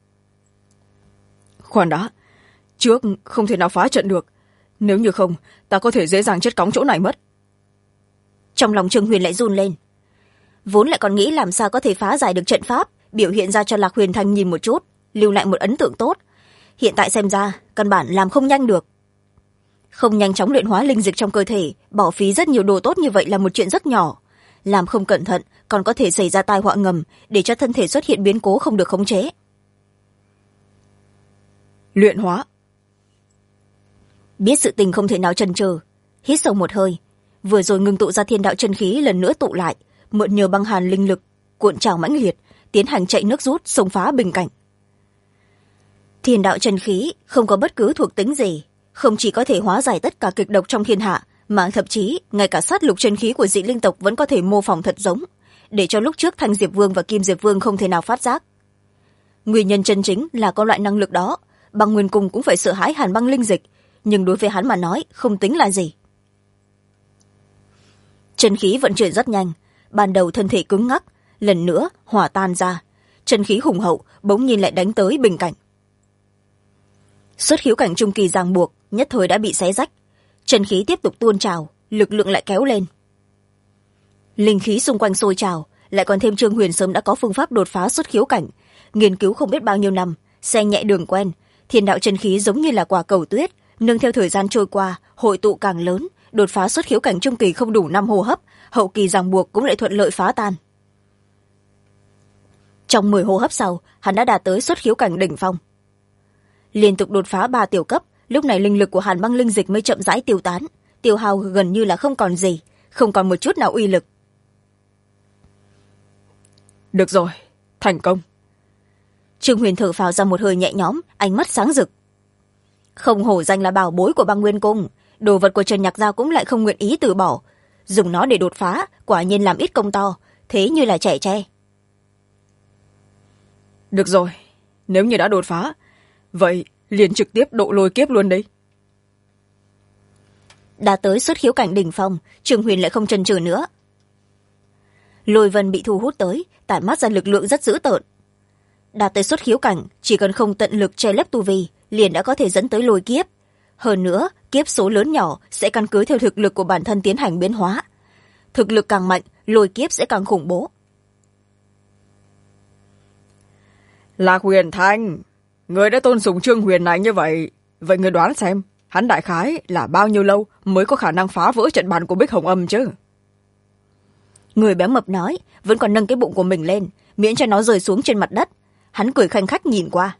B: Khoan đã, trước không thể nào phá trận được, nếu như không ta có thể dễ dàng chết cóng chỗ này mất.
A: Trong lòng Trương Huyền lại run lên, vốn lại còn nghĩ làm sao có thể phá giải được trận pháp, biểu hiện ra cho Lạc Huyền Thanh nhìn một chút, lưu lại một ấn tượng tốt. Hiện tại xem ra căn bản làm không nhanh được. Không nhanh chóng luyện hóa linh dịch trong cơ thể, bỏ phí rất nhiều đồ tốt như vậy là một chuyện rất nhỏ. Làm không cẩn thận còn có thể xảy ra tai họa ngầm, để cho thân thể xuất hiện biến cố không được khống chế.
B: Luyện hóa.
A: Biết sự tình không thể nào chần chừ, hít sâu một hơi, vừa rồi ngưng tụ ra thiên đạo chân khí lần nữa tụ lại, mượn nhờ băng hàn linh lực cuộn trào mãnh liệt, tiến hành chạy nước rút xông phá bình cảnh. Thiên đạo chân khí không có bất cứ thuộc tính gì, không chỉ có thể hóa giải tất cả kịch độc trong thiên hạ, mà thậm chí ngay cả sát lục chân khí của dị linh tộc vẫn có thể mô phỏng thật giống, để cho lúc trước Thanh Diệp Vương và Kim Diệp Vương không thể nào phát giác. Nguyên nhân chân chính là có loại năng lực đó, Băng Nguyên Cung cũng phải sợ hãi hàn băng linh dịch, nhưng đối với hắn mà nói không tính là gì. Chân khí vận chuyển rất nhanh, ban đầu thân thể cứng ngắc, lần nữa hòa tan ra, chân khí hùng hậu bỗng nhiên lại đánh tới bình cảnh. Xuất khiếu cảnh trung kỳ ràng buộc nhất thời đã bị xé rách, chân khí tiếp tục tuôn trào, lực lượng lại kéo lên. Linh khí xung quanh sôi trào, lại còn thêm Trương Huyền sớm đã có phương pháp đột phá xuất khiếu cảnh, nghiên cứu không biết bao nhiêu năm, xe nhẹ đường quen, thiên đạo chân khí giống như là quả cầu tuyết, nương theo thời gian trôi qua, hội tụ càng lớn, đột phá xuất khiếu cảnh trung kỳ không đủ 5 hô hấp, hậu kỳ ràng buộc cũng lại thuận lợi phá tan. Trong 10 hô hấp sau, hắn đã đạt tới xuất khiếu cảnh đỉnh phong. Liên tục đột phá 3 tiểu cấp, lúc này linh lực của hàn băng linh dịch mới chậm rãi tiêu tán, tiêu hao gần như là không còn gì, không còn một chút nào uy lực.
B: Được rồi, thành công.
A: Trương Huyền thở phào ra một hơi nhẹ nhõm, ánh mắt sáng rực. Không hổ danh là bảo bối của Băng Nguyên Cung, đồ vật của Trần Nhạc Giao cũng lại không nguyện ý từ bỏ, dùng nó để đột phá, quả nhiên làm ít công to, thế như là trẻ tre.
B: Được rồi, nếu như đã đột phá, vậy liền trực tiếp độ lôi kiếp luôn đi.
A: Đã tới xuất khiếu cảnh đỉnh phong, Trương Huyền lại không chần chừ nữa. Lôi vân bị thu hút tới, tản mát ra lực lượng rất dữ tợn. Đạt tới xuất khiếu cảnh, chỉ cần không tận lực che lấp tu vi, liền đã có thể dẫn tới lôi kiếp. Hơn nữa, kiếp số lớn nhỏ sẽ căn cứ theo thực lực của bản thân tiến hành biến hóa. Thực lực càng mạnh, lôi kiếp sẽ càng khủng bố.
B: Lạc Huyền Thanh, người đã tôn sùng Trương Huyền này như vậy, vậy người đoán xem, hắn đại khái là bao nhiêu lâu mới có khả năng phá vỡ trận bàn của Bích Hồng Âm chứ?
A: Người béo mập nói, vẫn còn nâng cái bụng của mình lên, miễn cho nó rơi xuống trên mặt đất. Hắn cười khanh khách nhìn qua.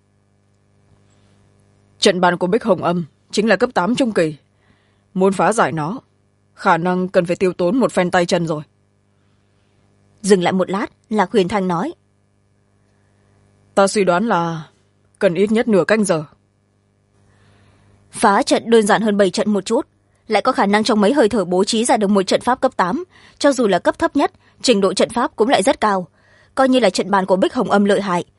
B: Trận bàn của Bích Hồng Âm chính là cấp 8 trung kỳ. Muốn phá giải nó, khả năng cần phải tiêu tốn một phen tay chân rồi.
A: Dừng lại một lát, Lạc Huyền Thanh nói.
B: Ta suy đoán là cần ít nhất nửa canh giờ.
A: Phá trận đơn giản hơn 7 trận một chút, lại có khả năng trong mấy hơi thở bố trí ra được một trận pháp cấp 8, cho dù là cấp thấp nhất, trình độ trận pháp cũng lại rất cao, coi như là trận bàn của Bích Hồng Âm lợi hại.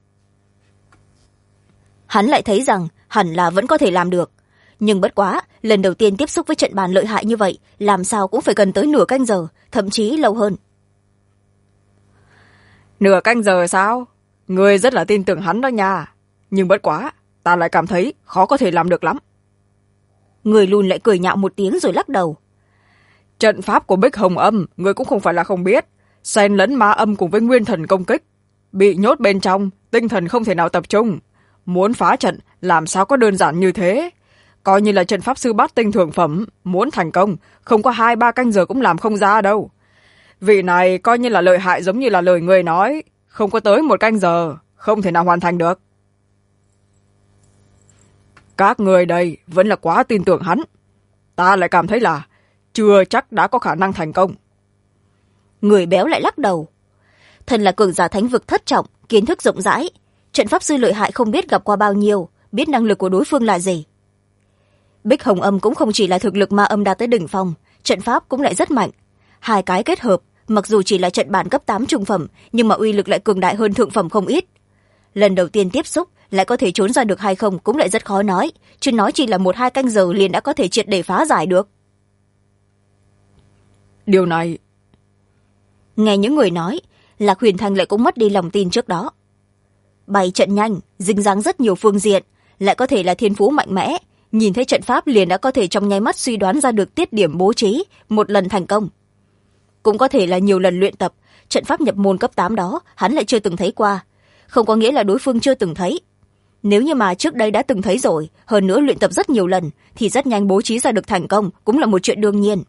A: Hắn lại thấy rằng hẳn là vẫn có thể làm được, nhưng bất quá, lần đầu tiên tiếp xúc với trận bàn lợi hại như vậy, làm sao cũng phải cần tới nửa canh giờ, thậm chí lâu hơn.
B: Nửa canh giờ sao? Ngươi rất là tin tưởng hắn đó nha. Nhưng bất quá, ta lại cảm thấy khó có thể làm được lắm.
A: Người lùn lại cười nhạo một tiếng rồi lắc đầu.
B: Trận pháp của Bích Hồng Âm, ngươi cũng không phải là không biết. Xen lẫn ma âm cùng với nguyên thần công kích. Bị nhốt bên trong, tinh thần không thể nào tập trung. Muốn phá trận, làm sao có đơn giản như thế? Coi như là trận pháp sư bát tinh thượng phẩm, muốn thành công, không có 2-3 canh giờ cũng làm không ra đâu. Vị này coi như là lợi hại giống như là lời người nói, không có tới 1 canh giờ, không thể nào hoàn thành được. Các người đây vẫn là quá tin tưởng hắn. Ta lại cảm thấy là chưa chắc đã có khả năng thành công.
A: Người béo lại lắc đầu. Thần là cường giả thánh vực thất trọng, kiến thức rộng rãi. Trận pháp sư lợi hại không biết gặp qua bao nhiêu, biết năng lực của đối phương là gì. Bích Hồng Âm cũng không chỉ là thực lực ma âm đạt tới đỉnh phong, trận pháp cũng lại rất mạnh. Hai cái kết hợp, mặc dù chỉ là trận bản cấp 8 trung phẩm, nhưng mà uy lực lại cường đại hơn thượng phẩm không ít. Lần đầu tiên tiếp xúc, lại có thể trốn ra được hay không cũng lại rất khó nói, chứ nói chỉ là 1-2 canh giờ liền đã có thể triệt để phá giải được.
B: Điều này...
A: Nghe những người nói, Lạc Huyền Thanh lại cũng mất đi lòng tin trước đó. Bày trận nhanh, dính dáng rất nhiều phương diện, lại có thể là thiên phú mạnh mẽ, nhìn thấy trận pháp liền đã có thể trong nháy mắt suy đoán ra được tiết điểm bố trí, một lần thành công. Cũng có thể là nhiều lần luyện tập, trận pháp nhập môn cấp 8 đó hắn lại chưa từng thấy qua, không có nghĩa là đối phương chưa từng thấy. Nếu như mà trước đây đã từng thấy rồi, hơn nữa luyện tập rất nhiều lần, thì rất nhanh bố trí ra được thành công cũng là một chuyện đương nhiên.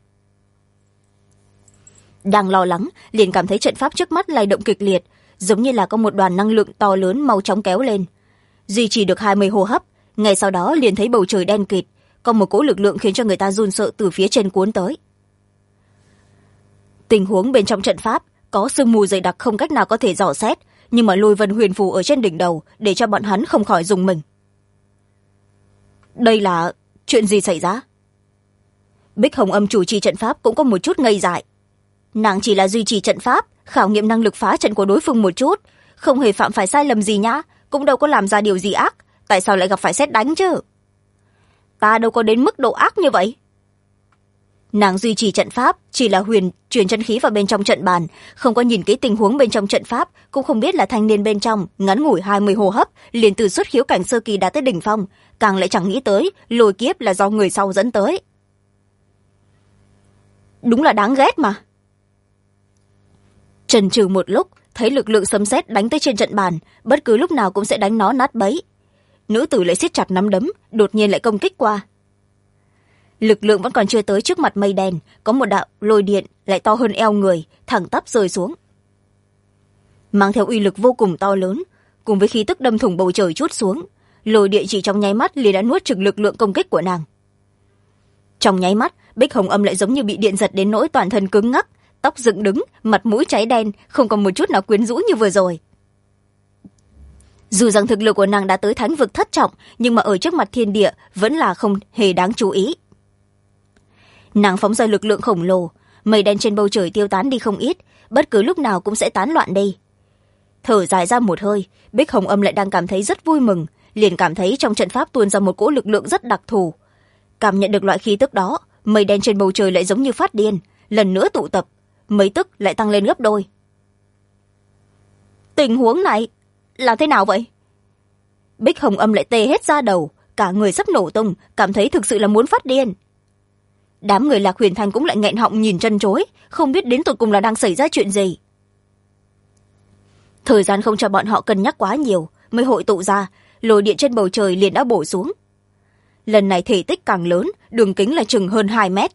A: Đang lo lắng, liền cảm thấy trận pháp trước mắt lay động kịch liệt, giống như là có một đoàn năng lượng to lớn mau chóng kéo lên. Duy trì được 20 hô hấp, ngay sau đó liền thấy bầu trời đen kịt, có một cỗ lực lượng khiến cho người ta run sợ từ phía trên cuốn tới. Tình huống bên trong trận pháp có sương mù dày đặc không cách nào có thể dò xét, nhưng mà lôi vân huyền phù ở trên đỉnh đầu để cho bọn hắn không khỏi rùng mình. Đây là chuyện gì xảy ra? Bích Hồng Âm chủ trì trận pháp cũng có một chút ngây dại. Nàng chỉ là duy trì trận pháp, khảo nghiệm năng lực phá trận của đối phương một chút, không hề phạm phải sai lầm gì nhá, cũng đâu có làm ra điều gì ác, tại sao lại gặp phải sét đánh chứ? Ta đâu có đến mức độ ác như vậy. Nàng duy trì trận pháp chỉ là huyền truyền chân khí vào bên trong trận bàn, không có nhìn kỹ tình huống bên trong trận pháp, cũng không biết là thanh niên bên trong ngắn ngủi 20 hô hấp liền từ xuất khiếu cảnh sơ kỳ đã tới đỉnh phong, càng lại chẳng nghĩ tới lôi kiếp là do người sau dẫn tới. Đúng là đáng ghét mà. Chần chừ một lúc, thấy lực lượng sấm sét đánh tới trên trận bàn, bất cứ lúc nào cũng sẽ đánh nó nát bấy. Nữ tử lại siết chặt nắm đấm, đột nhiên lại công kích qua. Lực lượng vẫn còn chưa tới trước mặt mây đen, có một đạo lôi điện lại to hơn eo người, thẳng tắp rơi xuống. Mang theo uy lực vô cùng to lớn, cùng với khí tức đâm thủng bầu trời trút xuống, lôi điện chỉ trong nháy mắt liền đã nuốt chửng lực lượng công kích của nàng. Trong nháy mắt, Bích Hồng Âm lại giống như bị điện giật đến nỗi toàn thân cứng ngắc, tóc dựng đứng, mặt mũi cháy đen, không còn một chút nào quyến rũ như vừa rồi. Dù rằng thực lực của nàng đã tới thánh vực thất trọng, nhưng mà ở trước mặt thiên địa vẫn là không hề đáng chú ý. Nàng phóng ra lực lượng khổng lồ, mây đen trên bầu trời tiêu tán đi không ít, bất cứ lúc nào cũng sẽ tán loạn đi. Thở dài ra một hơi, Bích Hồng Âm lại đang cảm thấy rất vui mừng, liền cảm thấy trong trận pháp tuôn ra một cỗ lực lượng rất đặc thù. Cảm nhận được loại khí tức đó, mây đen trên bầu trời lại giống như phát điên, lần nữa tụ tập, mấy tức lại tăng lên gấp đôi. Tình huống này là thế nào vậy? Bích Hồng Âm lại tê hết da đầu, cả người sắp nổ tung, cảm thấy thực sự là muốn phát điên. Đám người Lạc Huyền Thanh cũng lại nghẹn họng nhìn chân chối, không biết đến tột cùng là đang xảy ra chuyện gì. Thời gian không cho bọn họ cân nhắc quá nhiều, mới hội tụ ra, lôi điện trên bầu trời liền đã bổ xuống. Lần này thể tích càng lớn, đường kính là chừng hơn 2 mét.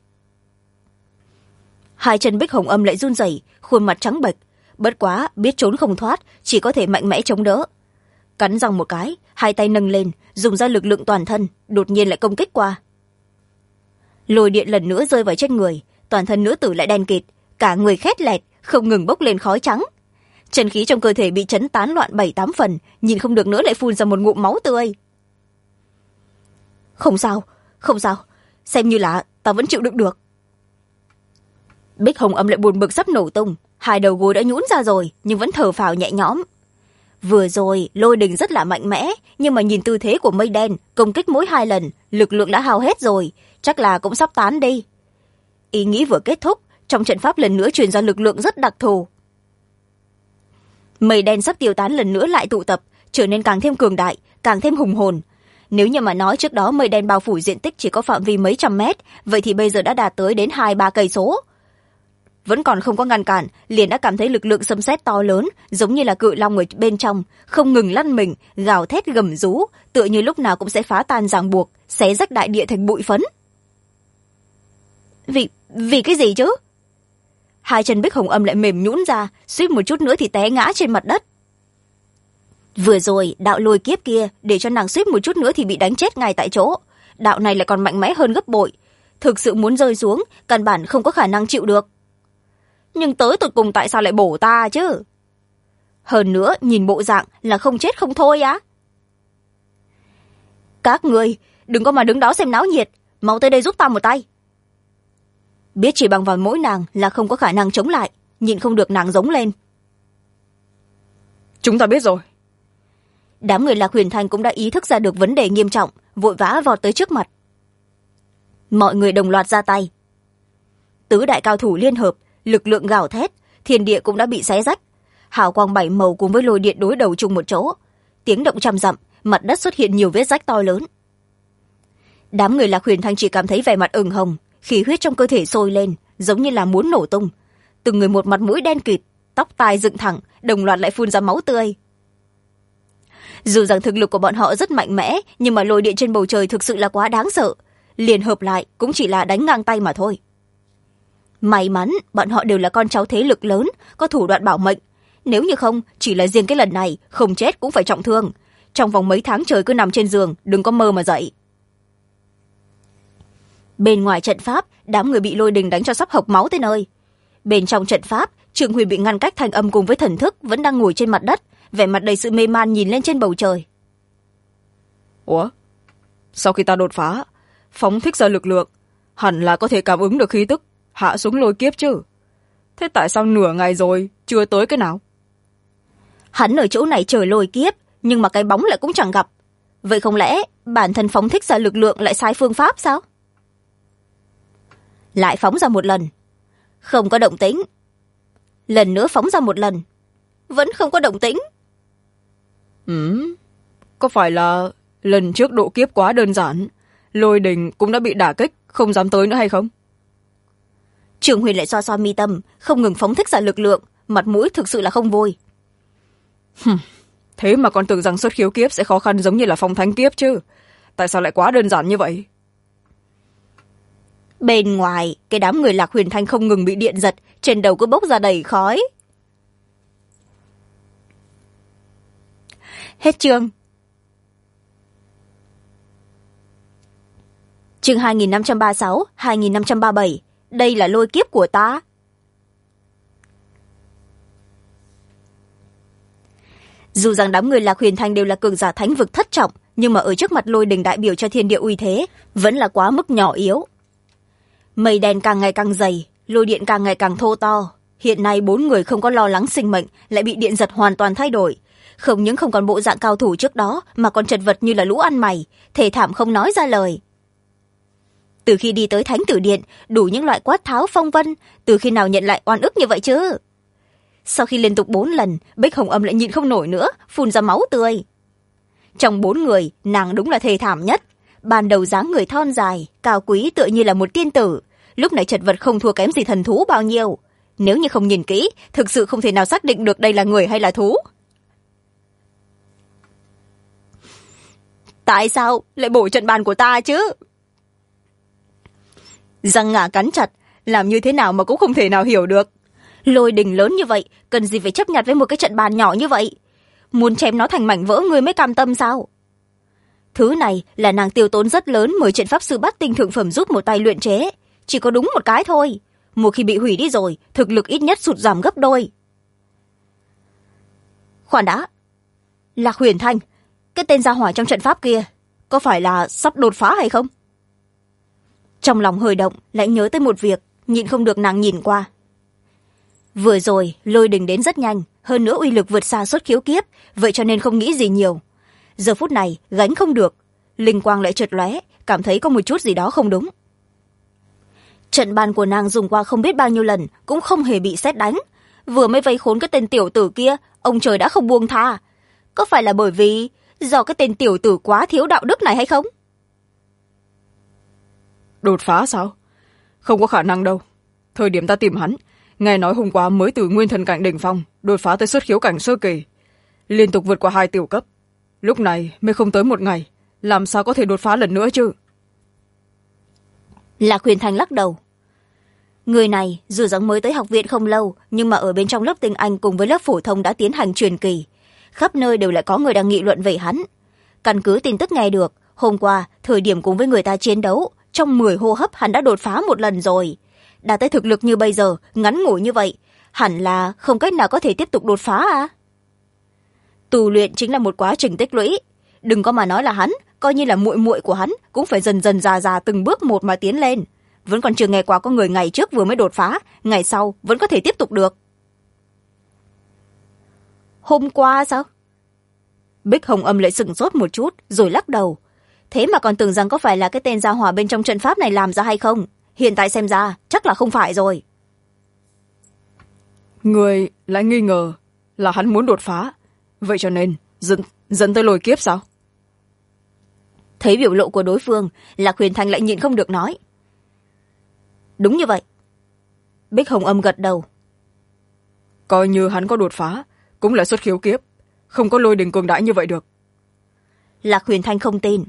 A: Hai chân Bích Hồng Âm lại run rẩy, khuôn mặt trắng bệch, bất quá biết trốn không thoát, chỉ có thể mạnh mẽ chống đỡ. Cắn răng một cái, hai tay nâng lên, dùng ra lực lượng toàn thân, đột nhiên lại công kích qua. Lôi điện lần nữa rơi vào trên người, toàn thân nữ tử lại đen kịt, cả người khét lẹt, không ngừng bốc lên khói trắng. Chân khí trong cơ thể bị chấn tán loạn 7-8 phần, nhìn không được nữa lại phun ra một ngụm máu tươi. Không sao, không sao, xem như là ta vẫn chịu đựng được. Bích Hồng Âm lại buồn bực sắp nổ tung, hai đầu gối đã nhũn ra rồi, nhưng vẫn thở phào nhẹ nhõm. Vừa rồi lôi đình rất là mạnh mẽ, nhưng mà nhìn tư thế của mây đen, công kích mỗi 2 lần, lực lượng đã hao hết rồi, chắc là cũng sắp tán đi. Ý nghĩ vừa kết thúc, trong trận pháp lần nữa truyền ra lực lượng rất đặc thù. Mây đen sắp tiêu tán lần nữa lại tụ tập, trở nên càng thêm cường đại, càng thêm hùng hồn. Nếu như mà nói trước đó mây đen bao phủ diện tích chỉ có phạm vi mấy trăm mét, vậy thì bây giờ đã đạt tới đến 2-3 cây số. Vẫn còn không có ngăn cản, liền đã cảm thấy lực lượng xâm xét to lớn, giống như là cự long ở bên trong, không ngừng lăn mình, gào thét gầm rú, tựa như lúc nào cũng sẽ phá tan ràng buộc, xé rách đại địa thành bụi phấn. Vì cái gì chứ? Hai chân Bích Hồng Âm lại mềm nhũn ra, suýt một chút nữa thì té ngã trên mặt đất. Vừa rồi đạo lôi kiếp kia để cho nàng suýt một chút nữa thì bị đánh chết ngay tại chỗ. Đạo này lại còn mạnh mẽ hơn gấp bội, thực sự muốn rơi xuống căn bản không có khả năng chịu được. Nhưng tới tụt cùng tại sao lại bổ ta chứ? Hơn nữa nhìn bộ dạng là không chết không thôi á. Các người đừng có mà đứng đó xem náo nhiệt, mau tới đây giúp ta một tay. Biết chỉ bằng vào mỗi nàng là không có khả năng chống lại, nhịn không được nàng giống lên.
B: Chúng ta biết rồi.
A: Đám người Lạc Huyền Thanh cũng đã ý thức ra được vấn đề nghiêm trọng, vội vã vọt tới trước mặt. Mọi người đồng loạt ra tay. Tứ đại cao thủ liên hợp, lực lượng gào thét, thiên địa cũng đã bị xé rách. Hào quang bảy màu cùng với lôi điện đối đầu chung một chỗ. Tiếng động trăm dặm, mặt đất xuất hiện nhiều vết rách to lớn. Đám người Lạc Huyền Thanh chỉ cảm thấy vẻ mặt ửng hồng, khí huyết trong cơ thể sôi lên, giống như là muốn nổ tung. Từng người một mặt mũi đen kịt, tóc tai dựng thẳng, đồng loạt lại phun ra máu tươi. Dù rằng thực lực của bọn họ rất mạnh mẽ, nhưng mà lôi điện trên bầu trời thực sự là quá đáng sợ. Liên hợp lại cũng chỉ là đánh ngang tay mà thôi. May mắn bọn họ đều là con cháu thế lực lớn, có thủ đoạn bảo mệnh. Nếu như không, chỉ là riêng cái lần này không chết cũng phải trọng thương. Trong vòng mấy tháng trời cứ nằm trên giường, đừng có mơ mà dậy. Bên ngoài trận pháp, đám người bị lôi đình đánh cho sắp hộc máu tới nơi. Bên trong trận pháp, Trương Huyền bị ngăn cách thành âm cùng với thần thức vẫn đang ngồi trên mặt đất, vẻ mặt đầy sự mê man nhìn lên trên bầu trời.
B: Ủa? Sau khi ta đột phá, phóng thích ra lực lượng, hẳn là có thể cảm ứng được khí tức, hạ xuống lôi kiếp chứ. Thế tại sao nửa ngày rồi, chưa tới cái nào?
A: Hắn ở chỗ này chờ lôi kiếp, nhưng mà cái bóng lại cũng chẳng gặp. Vậy không lẽ bản thân phóng thích ra lực lượng lại sai phương pháp sao? Lại phóng ra một lần, không có động tĩnh. Lần nữa phóng ra một lần, vẫn không có động tĩnh.
B: Có phải là lần trước độ kiếp quá đơn giản, lôi đình cũng đã bị đả kích, không dám tới nữa hay không?
A: Trường Huyền lại xoa xoa mi tâm, không ngừng phóng thích ra lực lượng, mặt mũi thực sự là không vui.
B: Thế mà còn tưởng rằng xuất khiếu kiếp sẽ khó khăn giống như là phong thánh kiếp chứ. Tại sao lại quá đơn giản như vậy?
A: Bên ngoài, cái đám người Lạc Huyền Thanh không ngừng bị điện giật, trên đầu cứ bốc ra đầy khói. Hết chương. Chương 2536, 2537. Đây là lôi kiếp của ta. Dù rằng đám người Lạc Huyền Thanh đều là cường giả thánh vực thất trọng, nhưng mà ở trước mặt lôi đình đại biểu cho thiên địa uy thế, vẫn là quá mức nhỏ yếu. Mây đen càng ngày càng dày, lôi điện càng ngày càng thô to. Hiện nay 4 người không có lo lắng sinh mệnh, lại bị điện giật hoàn toàn thay đổi. Không những không còn bộ dạng cao thủ trước đó, mà còn chật vật như là lũ ăn mày, thề thảm không nói ra lời. Từ khi đi tới Thánh Tử Điện, đủ những loại quát tháo phong vân, từ khi nào nhận lại oan ức như vậy chứ? Sau khi liên tục 4 lần, Bích Hồng Âm lại nhịn không nổi nữa, phun ra máu tươi. Trong 4 người, nàng đúng là thề thảm nhất. Ban đầu dáng người thon dài, cao quý tựa như là một tiên tử, lúc này chật vật không thua kém gì thần thú bao nhiêu. Nếu như không nhìn kỹ, thực sự không thể nào xác định được đây là người hay là thú. Tại sao lại bổ trận bàn của ta chứ? Răng ngà cắn chặt, làm như thế nào mà cũng không thể nào hiểu được. Lôi đình lớn như vậy, cần gì phải chấp nhặt với một cái trận bàn nhỏ như vậy? Muốn chém nó thành mảnh vỡ người mới cam tâm sao? Thứ này là nàng tiêu tốn rất lớn mời trận pháp sư Bát Tinh thượng phẩm giúp một tay luyện chế. Chỉ có đúng một cái thôi. Một khi bị hủy đi rồi, thực lực ít nhất sụt giảm gấp đôi. Khoan đã. Lạc Huyền Thanh, cái tên gia hỏa trong trận pháp kia, có phải là sắp đột phá hay không? Trong lòng hơi động, lại nhớ tới một việc, nhịn không được nàng nhìn qua. Vừa rồi, lôi đình đến rất nhanh, hơn nữa uy lực vượt xa xuất khiếu kiếp, vậy cho nên không nghĩ gì nhiều. Giờ phút này, gánh không được, linh quang lại chợt lóe, cảm thấy có một chút gì đó không đúng. Trận bàn của nàng dùng qua không biết bao nhiêu lần, cũng không hề bị sét đánh. vừa mới vây khốn cái tên tiểu tử kia, ông trời đã không buông tha. Có phải là bởi vì do cái tên tiểu tử quá thiếu đạo đức này hay không?
B: Đột phá sao? Không có khả năng đâu. Thời điểm ta tìm hắn, nghe nói hôm qua mới từ nguyên thần cảnh đỉnh phong đột phá tới xuất khiếu cảnh sơ kỳ, liên tục vượt qua 2 tiểu cấp. Lúc này mới không tới 1 ngày, làm sao có thể đột phá lần nữa chứ?
A: Lạc Huyền Thành lắc đầu. Người này dù giống mới tới học viện không lâu, nhưng mà ở bên trong lớp tinh anh cùng với lớp phổ thông đã tiến hành truyền kỳ. Khắp nơi đều lại có người đang nghị luận về hắn. Căn cứ tin tức nghe được, hôm qua thời điểm cùng với người ta chiến đấu, trong 10 hô hấp hắn đã đột phá 1 lần rồi. Đã tới thực lực như bây giờ, ngắn ngủi như vậy, hẳn là không cách nào có thể tiếp tục đột phá à? Tu luyện chính là một quá trình tích lũy. Đừng có mà nói là hắn, coi như là muội muội của hắn cũng phải dần dần già từng bước một mà tiến lên. Vẫn còn chưa nghe qua có người ngày trước vừa mới đột phá, ngày sau vẫn có thể tiếp tục được. Hôm qua sao? Bích Hồng Âm lại sửng sốt một chút rồi lắc đầu. Thế mà còn tưởng rằng có phải là cái tên gia hỏa bên trong trận pháp này làm ra hay không? Hiện tại xem ra chắc là không phải rồi.
B: Người lại nghi ngờ là hắn muốn đột phá, vậy cho nên dẫn tới lôi kiếp sao?
A: Thấy biểu lộ của đối phương, Lạc Huyền Thành lại nhịn không được nói. Đúng như vậy. Bích Hồng Âm gật đầu.
B: Coi như hắn có đột phá, cũng là xuất khiếu kiếp, không có lôi đình cường đại như vậy được.
A: Lạc Huyền Thanh không tin.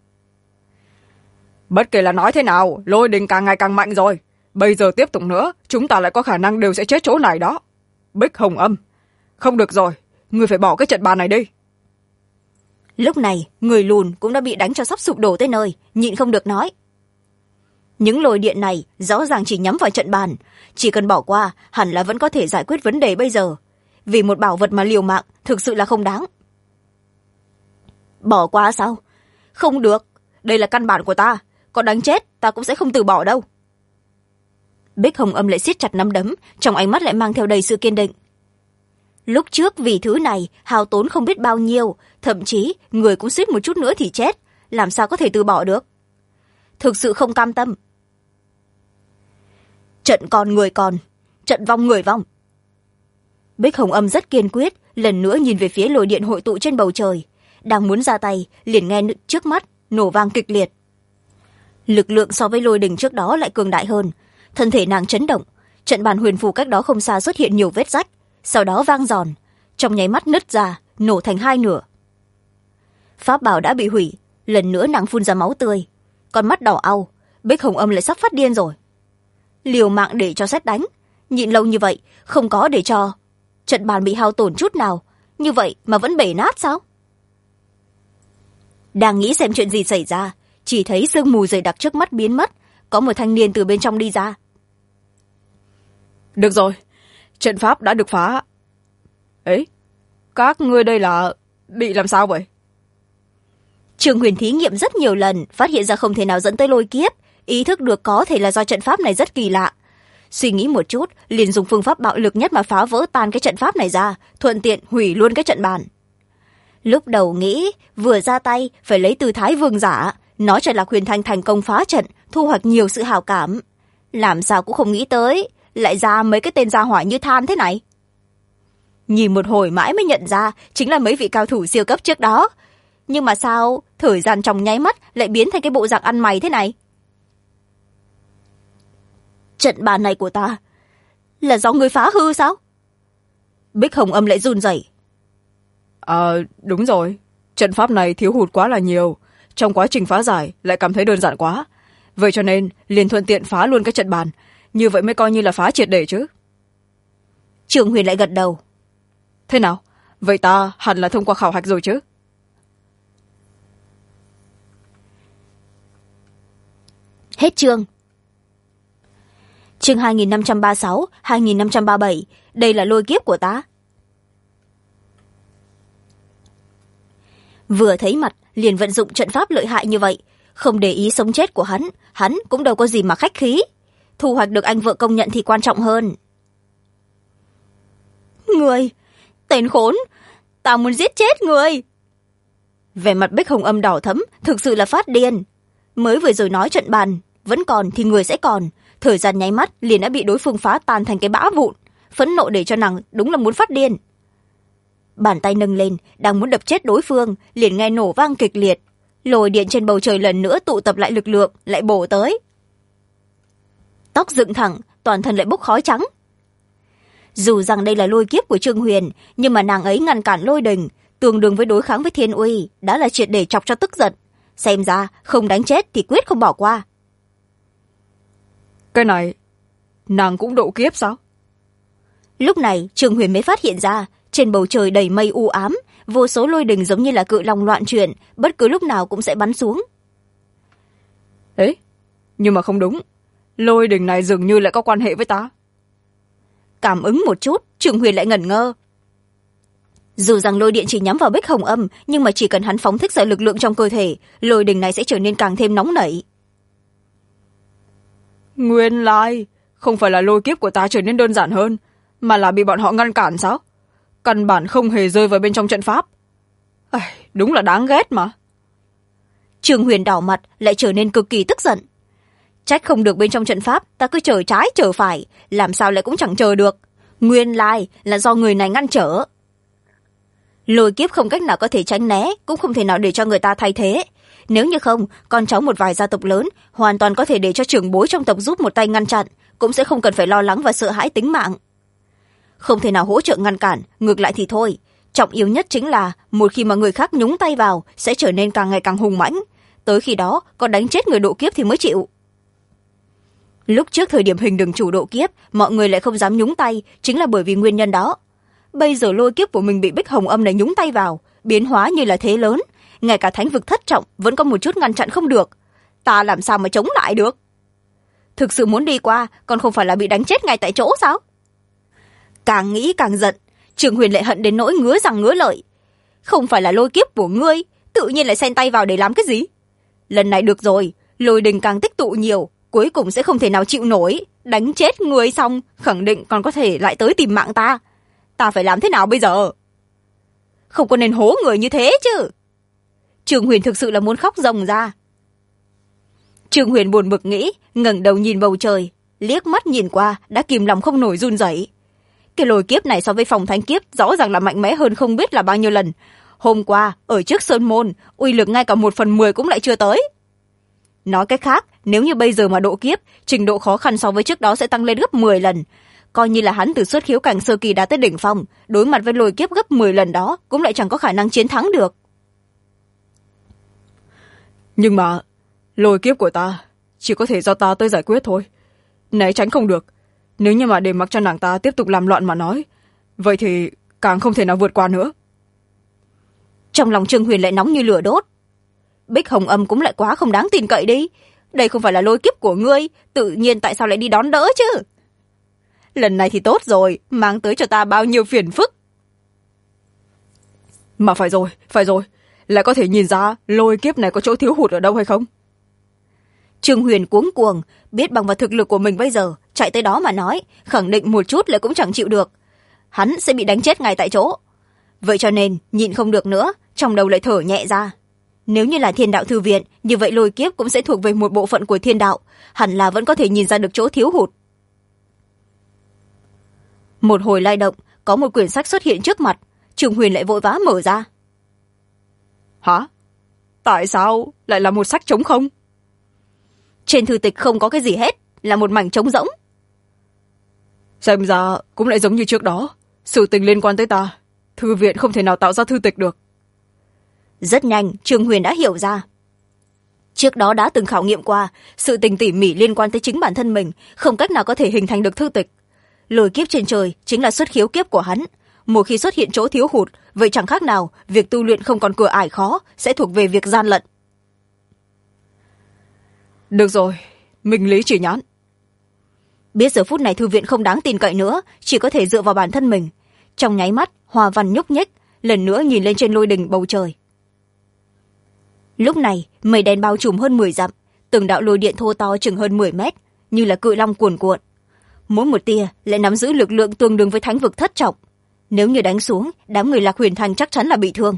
B: Bất kể là nói thế nào, lôi đình càng ngày càng mạnh rồi. Bây giờ tiếp tục nữa, chúng ta lại có khả năng đều sẽ chết chỗ này đó. Bích Hồng Âm, không được rồi, người phải bỏ cái trận bàn này đi.
A: Lúc này, người lùn cũng đã bị đánh cho sắp sụp đổ tới nơi, nhịn không được nói. Những lôi điện này rõ ràng chỉ nhắm vào trận bàn, chỉ cần bỏ qua hẳn là vẫn có thể giải quyết vấn đề bây giờ. Vì một bảo vật mà liều mạng thực sự là không đáng. Bỏ qua sao? Không được, đây là căn bản của ta, có đánh chết ta cũng sẽ không từ bỏ đâu. Bích Hồng Âm lại siết chặt nắm đấm, trong ánh mắt lại mang theo đầy sự kiên định. Lúc trước vì thứ này hao tốn không biết bao nhiêu, thậm chí người cũng suýt một chút nữa thì chết, làm sao có thể từ bỏ được? Thực sự không cam tâm. Trận còn người còn, trận vong người vong. Bích Hồng Âm rất kiên quyết, lần nữa nhìn về phía lôi điện hội tụ trên bầu trời. Đang muốn ra tay, liền nghe trước mắt nổ vang kịch liệt. Lực lượng so với lôi đình trước đó lại cường đại hơn. Thân thể nàng chấn động, trận bàn huyền phù cách đó không xa xuất hiện nhiều vết rách, sau đó vang giòn, trong nháy mắt nứt ra, nổ thành 2 nửa. Pháp bảo đã bị hủy, lần nữa nàng phun ra máu tươi, con mắt đỏ au. Bích Hồng Âm lại sắp phát điên rồi. Liều mạng để cho sét đánh, nhịn lâu như vậy, không có để cho trận bàn bị hao tổn chút nào, như vậy mà vẫn bể nát sao? Đang nghĩ xem chuyện gì xảy ra, chỉ thấy sương mù dày đặc trước mắt biến mất, có một thanh niên từ bên trong đi ra.
B: Được rồi, trận pháp đã được phá. Ấy, các ngươi đây là bị làm sao vậy?
A: Trường Huyền thí nghiệm rất nhiều lần, phát hiện ra không thể nào dẫn tới lôi kiếp, ý thức được có thể là do trận pháp này rất kỳ lạ. Suy nghĩ một chút, liền dùng phương pháp bạo lực nhất mà phá vỡ tan cái trận pháp này ra, thuận tiện hủy luôn cái trận bàn. Lúc đầu nghĩ vừa ra tay phải lấy tư thái vương giả, nói cho Lạc Huyền Thanh thành công phá trận, thu hoạch nhiều sự hào cảm. Làm sao cũng không nghĩ tới lại ra mấy cái tên gia hỏa như than thế này. Nhìn một hồi mãi mới nhận ra chính là mấy vị cao thủ siêu cấp trước đó. Nhưng mà sao thời gian trong nháy mắt lại biến thành cái bộ dạng ăn mày thế này? Trận bàn này của ta là do người phá hư sao? Bích Hồng Âm lại run rẩy.
B: Đúng rồi, trận pháp này thiếu hụt quá là nhiều, trong quá trình phá giải lại cảm thấy đơn giản quá, vậy cho nên liền thuận tiện phá luôn cái trận bàn, như vậy mới coi như là phá triệt để chứ.
A: Trường Huyền lại gật đầu.
B: Thế nào, vậy ta hẳn là thông qua khảo hạch rồi chứ?
A: Hết chương. Chương 2536, 2537, đây là lôi kiếp của ta. Vừa thấy mặt liền vận dụng trận pháp lợi hại như vậy, không để ý sống chết của hắn cũng đâu có gì mà khách khí. Thu hoạch được anh vợ công nhận thì quan trọng hơn. Người, tên khốn, tao muốn giết chết người. Vẻ mặt Bích Hồng Âm đỏ thẫm, thực sự là phát điên. Mới vừa rồi nói trận bàn vẫn còn thì người sẽ còn, thời gian nháy mắt liền đã bị đối phương phá tan thành cái bã vụn, phẫn nộ để cho nàng đúng là muốn phát điên. Bàn tay nâng lên đang muốn đập chết đối phương, liền nghe nổ vang kịch liệt. Lôi điện trên bầu trời lần nữa tụ tập lại lực lượng, lại bổ tới. Tóc dựng thẳng, toàn thân lại bốc khói trắng. Dù rằng đây là lôi kiếp của Trương Huyền, nhưng mà nàng ấy ngăn cản lôi đình, tương đương với đối kháng với thiên uy, đã là triệt để chọc cho tức giận. Xem ra không đánh chết thì quyết không bỏ qua.
B: Cái này nàng cũng độ kiếp sao?
A: Lúc này Trương Huyền mới phát hiện ra trên bầu trời đầy mây u ám, vô số lôi đình giống như là cự long loạn chuyển, bất cứ lúc nào cũng sẽ bắn xuống.
B: Ấy, nhưng mà không đúng, lôi đình này dường như lại có quan hệ với ta.
A: Cảm ứng một chút, Trương Huyền lại ngẩn ngơ. Dù rằng lôi điện chỉ nhắm vào Bích Hồng Âm, nhưng mà chỉ cần hắn phóng thích ra lực lượng trong cơ thể, lôi đình này sẽ trở nên càng thêm nóng nảy.
B: Nguyên lai không phải là lôi kiếp của ta trở nên đơn giản hơn, mà là bị bọn họ ngăn cản sao? Căn bản không hề rơi vào bên trong trận pháp. Đúng là đáng ghét mà.
A: Trương Huyền đỏ mặt, lại trở nên cực kỳ tức giận. Trách không được bên trong trận pháp ta cứ chờ trái chờ phải, làm sao lại cũng chẳng chờ được. Nguyên lai là do người này ngăn trở. Lôi kiếp không cách nào có thể tránh né, cũng không thể nào để cho người ta thay thế. Nếu như không, con cháu một vài gia tộc lớn hoàn toàn có thể để cho trưởng bối trong tộc giúp một tay ngăn chặn, cũng sẽ không cần phải lo lắng và sợ hãi tính mạng. Không thể nào hỗ trợ ngăn cản, ngược lại thì thôi. Trọng yếu nhất chính là một khi mà người khác nhúng tay vào sẽ trở nên càng ngày càng hùng mãnh. Tới khi đó còn đánh chết người độ kiếp thì mới chịu. Lúc trước thời điểm Hình Đường chủ độ kiếp, mọi người lại không dám nhúng tay, chính là bởi vì nguyên nhân đó. Bây giờ lôi kiếp của mình bị Bích Hồng Âm này nhúng tay vào, biến hóa như là thế lớn, ngay cả thánh vực thất trọng vẫn có một chút ngăn chặn không được. Ta làm sao mà chống lại được? Thực sự muốn đi qua, còn không phải là bị đánh chết ngay tại chỗ sao? Càng nghĩ càng giận, Trương Huyền lại hận đến nỗi ngứa răng ngứa lợi. Không phải là lôi kiếp của ngươi, tự nhiên lại xen tay vào để làm cái gì? Lần này được rồi, lôi đình càng tích tụ nhiều, cuối cùng sẽ không thể nào chịu nổi. Đánh chết ngươi xong, khẳng định còn có thể lại tới tìm mạng ta. Ta phải làm thế nào bây giờ? Không có nên hố người như thế chứ. Trương Huyền thực sự là muốn khóc ròng ra. Trương Huyền buồn bực nghĩ, ngẩng đầu nhìn bầu trời, liếc mắt nhìn qua đã kìm lòng không nổi run rẩy. Cái lôi kiếp này so với phòng thánh kiếp rõ ràng là mạnh mẽ hơn không biết là bao nhiêu lần. Hôm qua ở trước sơn môn, uy lực ngay cả 1/10 cũng lại chưa tới. Nói cách khác, nếu như bây giờ mà độ kiếp, trình độ khó khăn so với trước đó sẽ tăng lên gấp 10 lần. Coi như là hắn từ xuất khiếu cảnh sơ kỳ đã tới đỉnh phong, đối mặt với lôi kiếp gấp 10 lần đó cũng lại chẳng có khả năng chiến thắng được.
B: Nhưng mà lôi kiếp của ta chỉ có thể do ta tới giải quyết thôi, né tránh không được. Nếu như mà để mặc cho nàng ta tiếp tục làm loạn mà nói, vậy thì càng không thể nào vượt qua nữa.
A: Trong lòng Trương Huyền lại nóng như lửa đốt. Bích Hồng Âm cũng lại quá không đáng tin cậy đi. Đây không phải là lôi kiếp của ngươi, tự nhiên tại sao lại đi đón đỡ chứ? Lần này thì tốt rồi, mang tới cho ta bao nhiêu phiền phức.
B: Mà phải rồi, lại có thể nhìn ra lôi kiếp này có chỗ thiếu hụt ở đâu hay không?
A: Trương Huyền cuống cuồng, biết bằng vào thực lực của mình bây giờ, chạy tới đó mà nói, khẳng định một chút lại cũng chẳng chịu được. Hắn sẽ bị đánh chết ngay tại chỗ. Vậy cho nên, nhịn không được nữa, trong đầu lại thở nhẹ ra. Nếu như là Thiên Đạo Thư Viện, như vậy lôi kiếp cũng sẽ thuộc về một bộ phận của thiên đạo, hẳn là vẫn có thể nhìn ra được chỗ thiếu hụt. Một hồi lay động, có một quyển sách xuất hiện trước mặt, Trương Huyền lại vội vã mở ra.
B: Hả? Tại sao lại là một sách trống không?
A: Trên thư tịch không có cái gì hết, là một mảnh trống rỗng.
B: Xem ra cũng lại giống như trước đó, sự tình liên quan tới ta, thư viện không thể nào tạo ra thư tịch được.
A: Rất nhanh, Trương Huyền đã hiểu ra. Trước đó đã từng khảo nghiệm qua, sự tình tỉ mỉ liên quan tới chính bản thân mình, không cách nào có thể hình thành được thư tịch. Lôi kiếp trên trời chính là xuất khiếu kiếp của hắn. Một khi xuất hiện chỗ thiếu hụt, vậy chẳng khác nào việc tu luyện không còn cửa ải khó, sẽ thuộc về việc gian lận.
B: Được rồi, minh lý chỉ nhãn.
A: Biết giờ phút này thư viện không đáng tin cậy nữa, chỉ có thể dựa vào bản thân mình. Trong nháy mắt, hoa văn nhúc nhích, lần nữa nhìn lên trên lôi đình bầu trời. Lúc này, mây đen bao trùm hơn 10 dặm, từng đạo lôi điện thô to chừng hơn 10 mét, như là cự long cuồn cuộn. Mỗi một tia lại nắm giữ lực lượng tương đương với thánh vực thất trọng. Nếu như đánh xuống, đám người Lạc Huyền Thành chắc chắn là bị thương.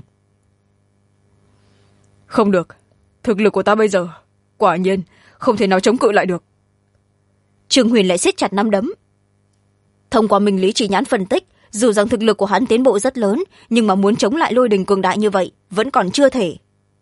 B: Không được, thực lực của ta bây giờ, quả nhiên, không thể nào chống cự lại được.
A: Trương Huyền lại siết chặt nắm đấm. thông qua minh lý chỉ nhãn phân tích, dù rằng thực lực của hắn tiến bộ rất lớn, nhưng mà muốn chống lại lôi đình cường đại như vậy vẫn còn chưa thể.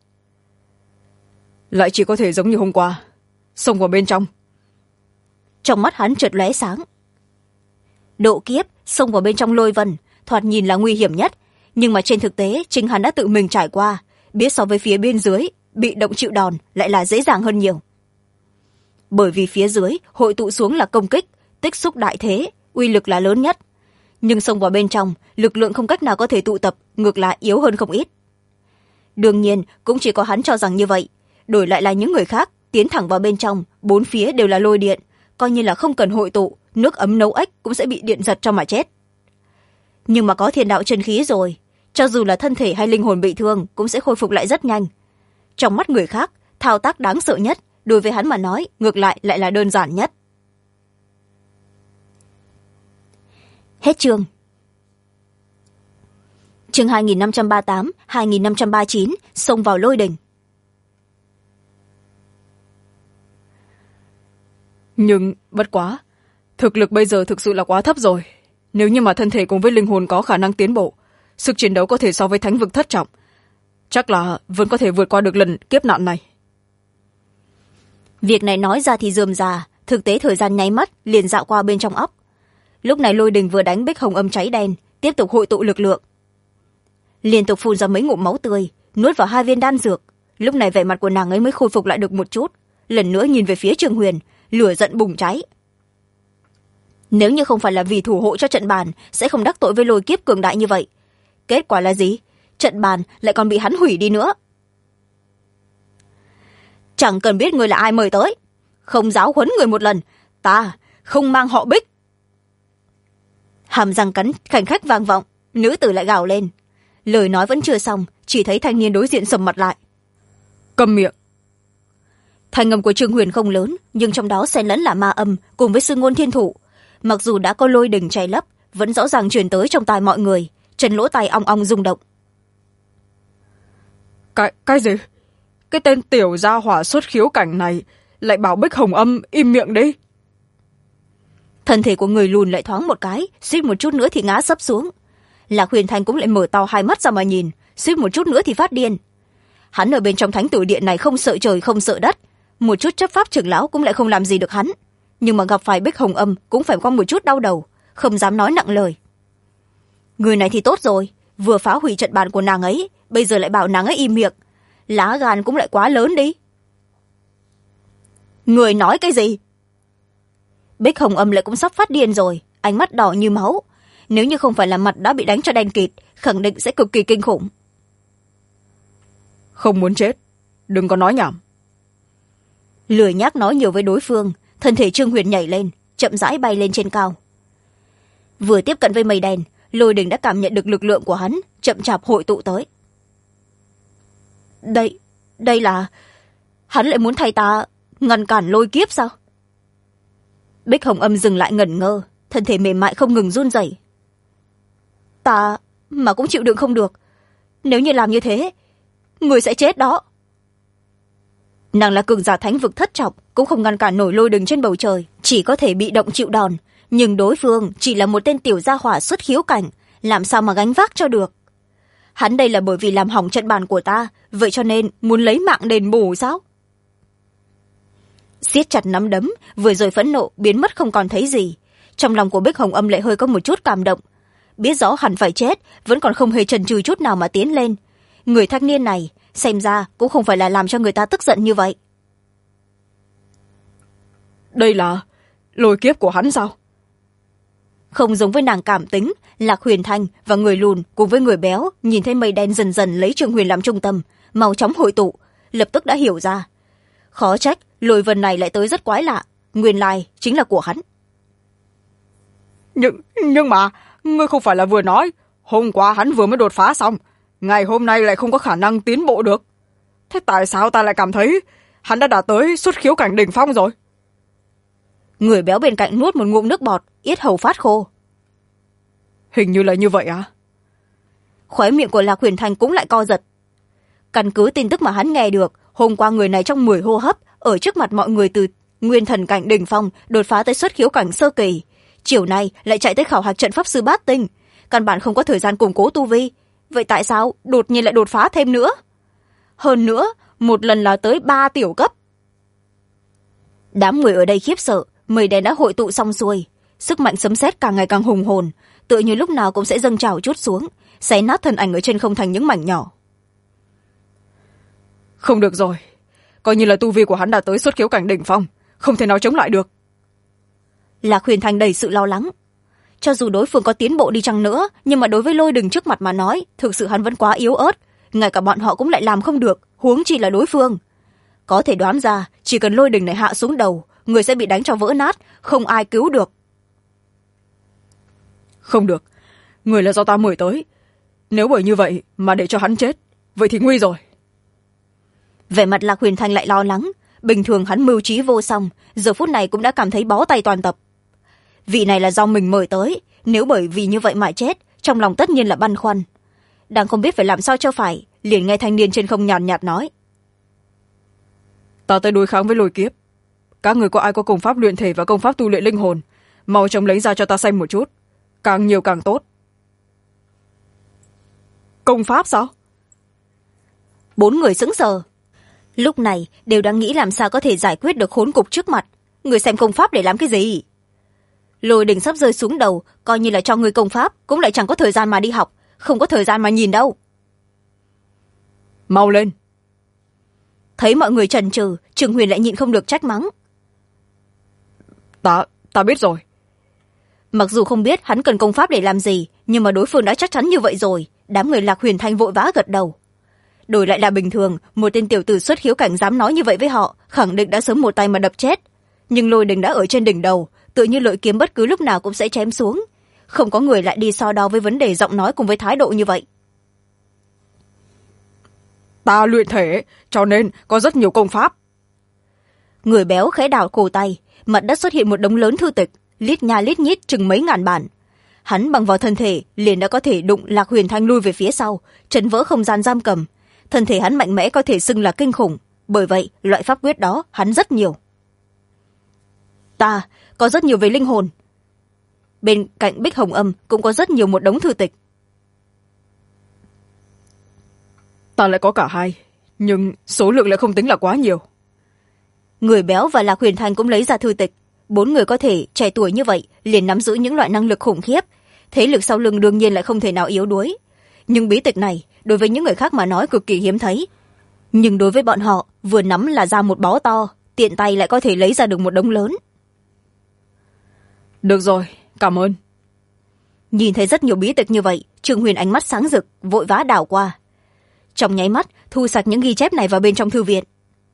B: Lại chỉ có thể giống như hôm qua, xông vào bên trong.
A: Trong mắt hắn chợt lóe sáng. Độ kiếp xông vào bên trong lôi vân thoạt nhìn là nguy hiểm nhất, nhưng mà trên thực tế chính hắn đã tự mình trải qua, biết so với phía bên dưới bị động chịu đòn lại là dễ dàng hơn nhiều. Bởi vì phía dưới hội tụ xuống là công kích, tích xúc đại thế, uy lực là lớn nhất, nhưng xông vào bên trong lực lượng không cách nào có thể tụ tập, ngược lại yếu hơn không ít. Đương nhiên cũng chỉ có hắn cho rằng như vậy, đổi lại là những người khác tiến thẳng vào bên trong, bốn phía đều là lôi điện, coi như là không cần hội tụ, nước ấm nấu ếch cũng sẽ bị điện giật cho mà chết. Nhưng mà có thiên đạo chân khí rồi, cho dù là thân thể hay linh hồn bị thương cũng sẽ khôi phục lại rất nhanh. Trong mắt người khác, thao tác đáng sợ nhất, đối với hắn mà nói ngược lại lại là đơn giản nhất. Hết chương. Chương 2538, 2539, xông vào lôi đình.
B: Nhưng bất quá, thực lực bây giờ thực sự là quá thấp rồi. Nếu như mà thân thể cùng với linh hồn có khả năng tiến bộ, sức chiến đấu có thể so với thánh vực thất trọng, chắc là vẫn có thể vượt qua được lần kiếp nạn này.
A: Việc này nói ra thì rườm rà, thực tế thời gian nháy mắt liền dạo qua bên trong óc. Lúc này lôi đình vừa đánh Bích Hồng Âm cháy đen, tiếp tục hội tụ lực lượng, liên tục phun ra mấy ngụm máu tươi, nuốt vào 2 viên đan dược. Lúc này vẻ mặt của nàng ấy mới khôi phục lại được một chút, lần nữa nhìn về phía Trương Huyền, lửa giận bùng cháy. Nếu như không phải là vì thủ hộ cho trận bàn, sẽ không đắc tội với lôi kiếp cường đại như vậy. Kết quả là gì? Trận bàn lại còn bị hắn hủy đi nữa. Chẳng cần biết người là ai mời tới, không giáo huấn người một lần, ta không mang họ Bích. Hàm răng cắn khảnh khách vang vọng, nữ tử lại gào lên. Lời nói vẫn chưa xong, chỉ thấy thanh niên đối diện sầm mặt lại.
B: Câm miệng.
A: Thanh âm của Trương Huyền không lớn, nhưng trong đó xen lẫn là ma âm cùng với sư ngôn thiên thủ. Mặc dù đã có lôi đình che lấp, vẫn rõ ràng truyền tới trong tai mọi người, chân lỗ tai ong ong rung động.
B: Cái gì? Cái tên tiểu gia hỏa xuất khiếu cảnh này lại bảo Bích Hồng Âm im miệng đi.
A: Thân thể của người lùn lại thoáng một cái, suýt một chút nữa thì ngã sấp xuống. Lạc Huyền Thanh cũng lại mở to hai mắt ra mà nhìn, suýt một chút nữa thì phát điên. Hắn ở bên trong thánh tử điện này không sợ trời không sợ đất, một chút chấp pháp trưởng lão cũng lại không làm gì được hắn, nhưng mà gặp phải Bích Hồng Âm cũng phải có một chút đau đầu, không dám nói nặng lời. Người này thì tốt rồi, vừa phá hủy trận bàn của nàng ấy, bây giờ lại bảo nàng ấy im miệng, lá gan cũng lại quá lớn đi. Người nói cái gì? Bích Hồng Âm lại cũng sắp phát điên rồi, ánh mắt đỏ như máu. Nếu như không phải là mặt đã bị đánh cho đen kịt, khẳng định sẽ cực kỳ kinh khủng.
B: Không muốn chết, đừng có nói nhảm.
A: Lười nhác nói nhiều với đối phương, thân thể Trương Huyền nhảy lên, chậm rãi bay lên trên cao. Vừa tiếp cận với mây đen, lôi đình đã cảm nhận được lực lượng của hắn chậm chạp hội tụ tới. Đây là... hắn lại muốn thay ta ngăn cản lôi kiếp sao? Bích Hồng Âm dừng lại ngẩn ngơ, thân thể mềm mại không ngừng run rẩy. Ta mà cũng chịu đựng không được, nếu như làm như thế người sẽ chết đó. Nàng là cường giả thánh vực thất trọng, cũng không ngăn cản nổi lôi đình trên bầu trời, chỉ có thể bị động chịu đòn, nhưng đối phương chỉ là một tên tiểu gia hỏa xuất khiếu cảnh, làm sao mà gánh vác cho được. Hắn đây là bởi vì làm hỏng trận bàn của ta, vậy cho nên muốn lấy mạng đền bù sao? Siết chặt nắm đấm, vừa rồi phẫn nộ biến mất không còn thấy gì. Trong lòng của Bích Hồng Âm lại hơi có một chút cảm động, biết rõ hẳn phải chết, vẫn còn không hề chần chừ chút nào mà tiến lên. Người thanh niên này xem ra cũng không phải là làm cho người ta tức giận như vậy.
B: Đây là lôi kiếp của hắn sao?
A: Không giống với nàng cảm tính, Lạc Huyền Thanh và người lùn cùng với người béo nhìn thấy mây đen dần dần lấy Trương Huyền làm trung tâm, mau chóng hội tụ, lập tức đã hiểu ra. Khó trách lôi vân này lại tới rất quái lạ, nguyên lai chính là của hắn.
B: Nhưng mà ngươi không phải là vừa nói hôm qua hắn vừa mới đột phá xong, ngày hôm nay lại không có khả năng tiến bộ được, thế tại sao ta lại cảm thấy hắn đã đạt tới xuất khiếu cảnh đỉnh phong rồi?
A: Người béo bên cạnh nuốt một ngụm nước bọt, yết hầu phát khô.
B: Hình như là như vậy à?
A: Khóe miệng của Lạc Huyền Thanh cũng lại co giật. Căn cứ tin tức mà hắn nghe được, hôm qua người này trong 10 hô hấp ở trước mặt mọi người từ nguyên thần cảnh đỉnh phong đột phá tới xuất khiếu cảnh sơ kỳ, chiều nay lại chạy tới khảo hạch trận pháp sư bát tinh, căn bản không có thời gian củng cố tu vi. Vậy tại sao đột nhiên lại đột phá thêm nữa? Hơn nữa một lần là tới 3 tiểu cấp. Đám người ở đây khiếp sợ, mây đen đã hội tụ xong xuôi, sức mạnh sấm sét càng ngày càng hùng hồn, tựa như lúc nào cũng sẽ dâng trào chút xuống, xé nát thân ảnh ở trên không thành những mảnh nhỏ.
B: Không được rồi, coi như là tu vi của hắn đã tới xuất khiếu cảnh đỉnh phong, không thể nào chống lại được.
A: Lạc Huyền Thành đầy sự lo lắng. Cho dù đối phương có tiến bộ đi chăng nữa, nhưng mà đối với Lôi Đình trước mặt mà nói, thực sự hắn vẫn quá yếu ớt, ngay cả bọn họ cũng lại làm không được, huống chi là đối phương. Có thể đoán ra, chỉ cần Lôi Đình này hạ xuống đầu, người sẽ bị đánh cho vỡ nát, không ai cứu được.
B: Không được, người là do ta mời tới, nếu bởi như vậy mà để cho hắn chết, vậy thì nguy rồi.
A: Vẻ mặt Lạc Huyền Thành lại lo lắng, bình thường hắn mưu trí vô song, giờ phút này cũng đã cảm thấy bó tay toàn tập. Vị này là do mình mời tới, nếu bởi vì như vậy mà chết, trong lòng tất nhiên là băn khoăn. Đang không biết phải làm sao cho phải, liền nghe thanh niên trên không nhàn nhạt nói:
B: Ta tới đối kháng với Lôi Kiếp, các người có ai có công pháp luyện thể và công pháp tu luyện linh hồn, mau chóng lấy ra cho ta xem một chút, càng nhiều càng tốt. Công pháp sao?
A: 4 người sững sờ, lúc này đều đang nghĩ làm sao có thể giải quyết được khốn cục trước mặt. Người xem công pháp để làm cái gì? Lôi Đình sắp rơi xuống đầu, coi như là cho người công pháp cũng lại chẳng có thời gian mà đi học, không có thời gian mà nhìn đâu.
B: Mau lên.
A: Thấy mọi người chần chừ, Trường Huyền lại nhịn không được trách mắng:
B: Ta biết rồi.
A: Mặc dù không biết hắn cần công pháp để làm gì, nhưng mà đối phương đã chắc chắn như vậy rồi. Đám người Lạc Huyền Thanh vội vã gật đầu. Đổi lại là bình thường, một tên tiểu tử xuất khiếu cảnh dám nói như vậy với họ, khẳng định đã sớm một tay mà đập chết. Nhưng Lôi Đình đã ở trên đỉnh đầu, tựa như lợi kiếm bất cứ lúc nào cũng sẽ chém xuống. Không có người lại đi so đo với vấn đề giọng nói cùng với thái độ như vậy.
B: Ta luyện thể, cho nên có rất nhiều công pháp.
A: Người béo khẽ đảo cổ tay, mặt đất xuất hiện một đống lớn thư tịch, lít nha lít nhít chừng mấy ngàn bản. Hắn bằng vào thân thể liền đã có thể đụng Lạc Huyền Thanh lui về phía sau, chấn vỡ không gian giam cầm. Thân thể hắn mạnh mẽ có thể xưng là kinh khủng, bởi vậy loại pháp quyết đó hắn rất nhiều. Ta có rất nhiều về linh hồn. Bên cạnh Bích Hồng Âm cũng có rất nhiều một đống thư tịch.
B: Ta lại có cả hai, nhưng số lượng lại không tính là quá nhiều.
A: Người béo và Lạc Huyền Thanh cũng lấy ra thư tịch. 4 người có thể trẻ tuổi như vậy liền nắm giữ những loại năng lực khủng khiếp, thế lực sau lưng đương nhiên lại không thể nào yếu đuối. Nhưng bí tịch này đối với những người khác mà nói cực kỳ hiếm thấy, nhưng đối với bọn họ vừa nắm là ra một bó to, tiện tay lại có thể lấy ra được một đống lớn.
B: Được rồi, cảm ơn.
A: Nhìn thấy rất nhiều bí tịch như vậy, Trương Huyền ánh mắt sáng rực, vội vã đảo qua. Trong nháy mắt thu sạch những ghi chép này vào bên trong thư viện.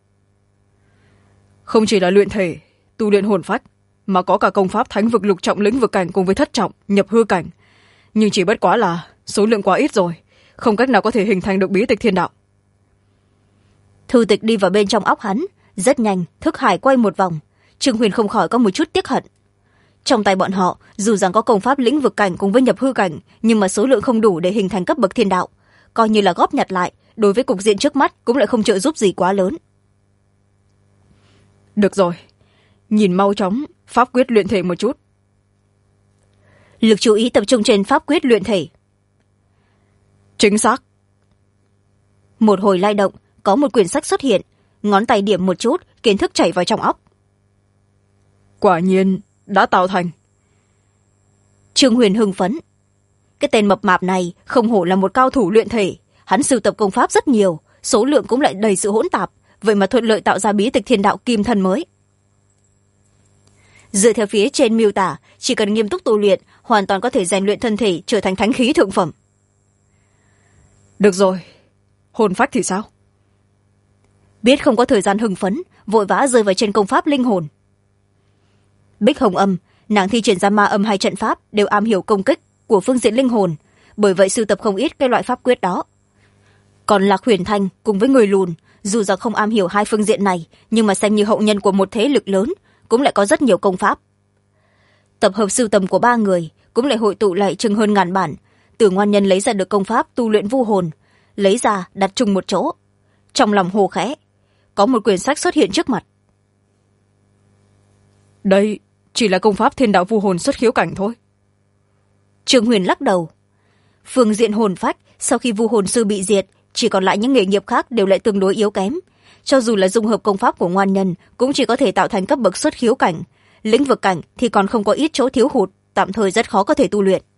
B: Không chỉ là luyện thể, tu luyện hồn phách, mà có cả công pháp thánh vực lục trọng lĩnh vực cảnh cùng với thất trọng nhập hư cảnh, nhưng chỉ bất quá là số lượng quá ít rồi, không cách nào có thể hình thành được bí tịch thiên đạo.
A: Thư tịch đi vào bên trong óc hắn, rất nhanh thức hải quay một vòng. Trương Huyền không khỏi có một chút tiếc hận. Trong tay bọn họ dù rằng có công pháp lĩnh vực cảnh cùng với nhập hư cảnh, nhưng mà số lượng không đủ để hình thành cấp bậc thiên đạo, coi như là góp nhặt lại, đối với cục diện trước mắt cũng lại không trợ giúp gì quá lớn.
B: Được rồi, nhìn mau chóng pháp quyết luyện thể một chút.
A: Lực chú ý tập trung trên pháp quyết luyện thể.
B: Chính xác.
A: Một hồi lay động, có một quyển sách xuất hiện, ngón tay điểm một chút, kiến thức chảy vào trong óc.
B: Quả nhiên đã tạo thành.
A: Trương Huyền hưng phấn. Cái tên mập mạp này không hổ là một cao thủ luyện thể, hắn sưu tập công pháp rất nhiều, số lượng cũng lại đầy sự hỗn tạp, vậy mà thuận lợi tạo ra bí tịch thiên đạo kim thân mới. Dựa theo phía trên miêu tả, chỉ cần nghiêm túc tu luyện, hoàn toàn có thể rèn luyện thân thể trở thành thánh khí thượng phẩm.
B: Được rồi, hồn phách thì sao?
A: Biết không có thời gian hưng phấn, vội vã rơi vào trên công pháp linh hồn. Bích Hồng Âm, nàng thi triển ra ma âm hay trận pháp đều am hiểu công kích của phương diện linh hồn, bởi vậy sưu tập không ít cái loại pháp quyết đó. Còn Lạc Huyền Thanh cùng với người lùn, dù rằng không am hiểu hai phương diện này, nhưng mà xem như hậu nhân của một thế lực lớn, cũng lại có rất nhiều công pháp. Tập hợp sưu tầm của 3 người cũng lại hội tụ lại chừng hơn ngàn bản. Từ ngoan nhân lấy ra được công pháp tu luyện vu hồn, lấy ra đặt chung một chỗ. Trong lòng hồ khẽ, có một quyển sách xuất hiện trước mặt.
B: Đây chỉ là công pháp thiên đạo vu hồn xuất khiếu cảnh thôi.
A: Trương Huyền lắc đầu. Phương diện hồn phách sau khi vu hồn sư bị diệt, chỉ còn lại những nghề nghiệp khác đều lại tương đối yếu kém. Cho dù là dung hợp công pháp của ngoan nhân cũng chỉ có thể tạo thành cấp bậc xuất khiếu cảnh, lĩnh vực cảnh thì còn không có ít chỗ thiếu hụt, tạm thời rất khó có thể tu luyện.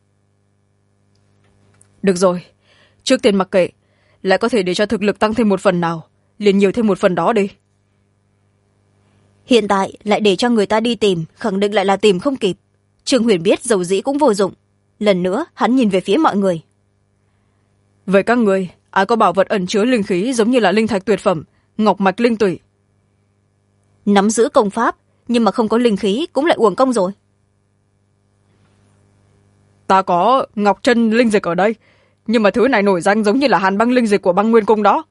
B: Được rồi, trước tiên mặc kệ, lại có thể để cho thực lực tăng thêm một phần nào, liền nhiều thêm một phần đó đi.
A: Hiện tại lại để cho người ta đi tìm, khẳng định lại là tìm không kịp. Trương Huyền biết dầu dĩ cũng vô dụng. Lần nữa hắn nhìn về phía mọi người.
B: Vậy các người, ai có bảo vật ẩn chứa linh khí giống như là linh thạch tuyệt phẩm, ngọc mạch linh tủy?
A: Nắm giữ công pháp nhưng mà không có linh khí cũng lại uổng công rồi.
B: Ta có ngọc chân linh dịch ở đây, nhưng mà thứ này nổi danh giống như là hàn băng linh dịch của băng nguyên cung đó.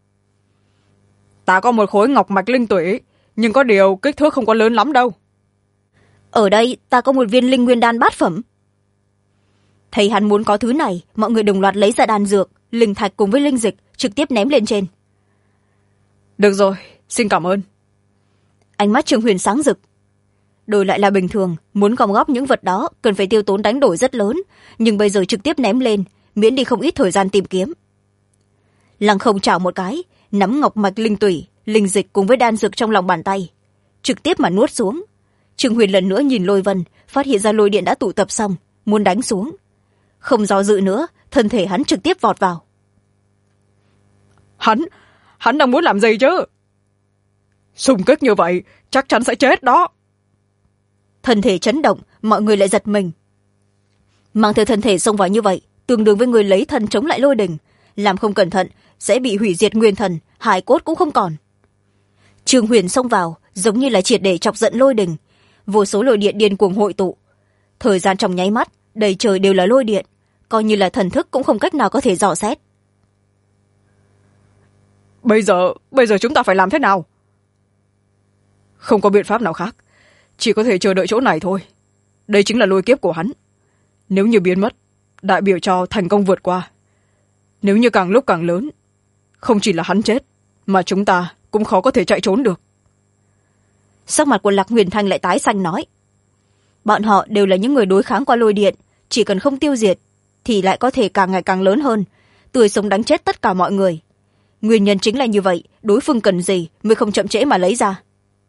B: Ta có một khối ngọc mạch linh tủy, nhưng có điều kích thước không có lớn lắm đâu.
A: Ở đây ta có một viên linh nguyên đan bát phẩm. Thấy hắn muốn có thứ này, mọi người đồng loạt lấy ra đan dược, linh thạch cùng với linh dịch trực tiếp ném lên trên.
B: Được rồi, xin cảm ơn.
A: Ánh mắt Trương Huyền sáng rực. Đổi lại là bình thường, muốn gom góp những vật đó cần phải tiêu tốn đánh đổi rất lớn, nhưng bây giờ trực tiếp ném lên, miễn đi không ít thời gian tìm kiếm. Lăng Không chảo một cái, nắm ngọc mạch linh tủy, linh dịch cùng với đan dược trong lòng bàn tay, trực tiếp mà nuốt xuống. Trương Huyền lần nữa nhìn Lôi Vân, phát hiện ra lôi điện đã tụ tập xong, muốn đánh xuống. Không do dự nữa, thân thể hắn trực tiếp vọt vào.
B: Hắn đang muốn làm gì chứ? Xung kích như vậy chắc chắn sẽ chết đó.
A: Thân thể chấn động, mọi người lại giật mình. Mang theo thân thể xông vào như vậy tương đương với người lấy thân chống lại lôi đình, làm không cẩn thận sẽ bị hủy diệt nguyên thần, hài cốt cũng không còn. Trương Huyền xông vào giống như là triệt để chọc giận lôi đình, vô số lôi điện điên cuồng hội tụ. Thời gian trong nháy mắt, đầy trời đều là lôi điện, coi như là thần thức cũng không cách nào có thể dò xét.
B: Bây giờ chúng ta phải làm thế nào? Không có biện pháp nào khác, chỉ có thể chờ đợi chỗ này thôi. Đây chính là lôi kiếp của hắn. Nếu như biến mất, đại biểu cho thành công vượt qua. Nếu như càng lúc càng lớn, không chỉ là hắn chết, mà chúng ta cũng khó có thể chạy trốn được.
A: Sắc mặt của Lạc Huyền Thanh lại tái xanh nói. Bọn họ đều là những người đối kháng qua lôi điện, chỉ cần không tiêu diệt, thì lại có thể càng ngày càng lớn hơn, tươi sống đánh chết tất cả mọi người. Nguyên nhân chính là như vậy, đối phương cần gì mới không chậm trễ mà lấy ra.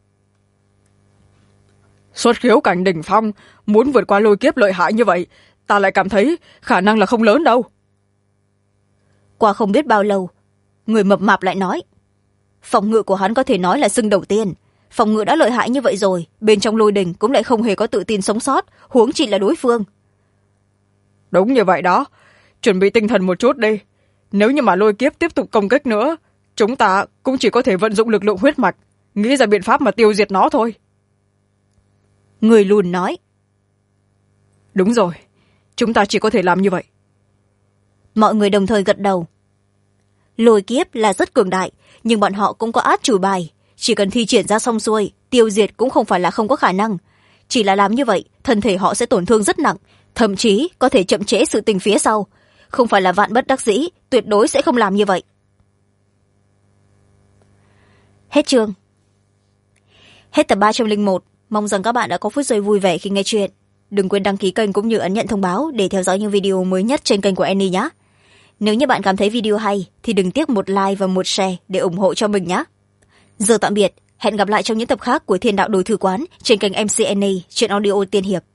B: Xuất khiếu cảnh đỉnh phong, muốn vượt qua lôi kiếp lợi hại như vậy, ta lại cảm thấy khả năng là không lớn đâu.
A: Qua không biết bao lâu, người mập mạp lại nói. Phòng ngự của hắn có thể nói là xưng đầu tiên. Phòng ngự đã lợi hại như vậy rồi, bên trong lôi đình cũng lại không hề có tự tin sống sót, huống chỉ là đối phương.
B: Đúng như vậy đó, chuẩn bị tinh thần một chút đi. Nếu như mà lôi kiếp tiếp tục công kích nữa, chúng ta cũng chỉ có thể vận dụng lực lượng huyết mạch, nghĩ ra biện pháp mà tiêu diệt nó thôi.
A: Người lùn nói.
B: Đúng rồi, chúng ta chỉ có thể làm như vậy.
A: Mọi người đồng thời gật đầu. Lôi kiếp là rất cường đại, nhưng bọn họ cũng có át chủ bài. Chỉ cần thi triển ra xong xuôi, tiêu diệt cũng không phải là không có khả năng. Chỉ là làm như vậy, thân thể họ sẽ tổn thương rất nặng, thậm chí có thể chậm trễ sự tình phía sau. Không phải là vạn bất đắc dĩ, tuyệt đối sẽ không làm như vậy. Hết chương. Hết tập 301. Mong rằng các bạn đã có phút giây vui vẻ khi nghe chuyện. Đừng quên đăng ký kênh cũng như ấn nhận thông báo để theo dõi những video mới nhất trên kênh của Annie nhé. Nếu như bạn cảm thấy video hay thì đừng tiếc một like và một share để ủng hộ cho mình nhé. Giờ tạm biệt, hẹn gặp lại trong những tập khác của Thiên Đạo Đồi Thư Quán trên kênh MC Annie, truyện audio tiên hiệp.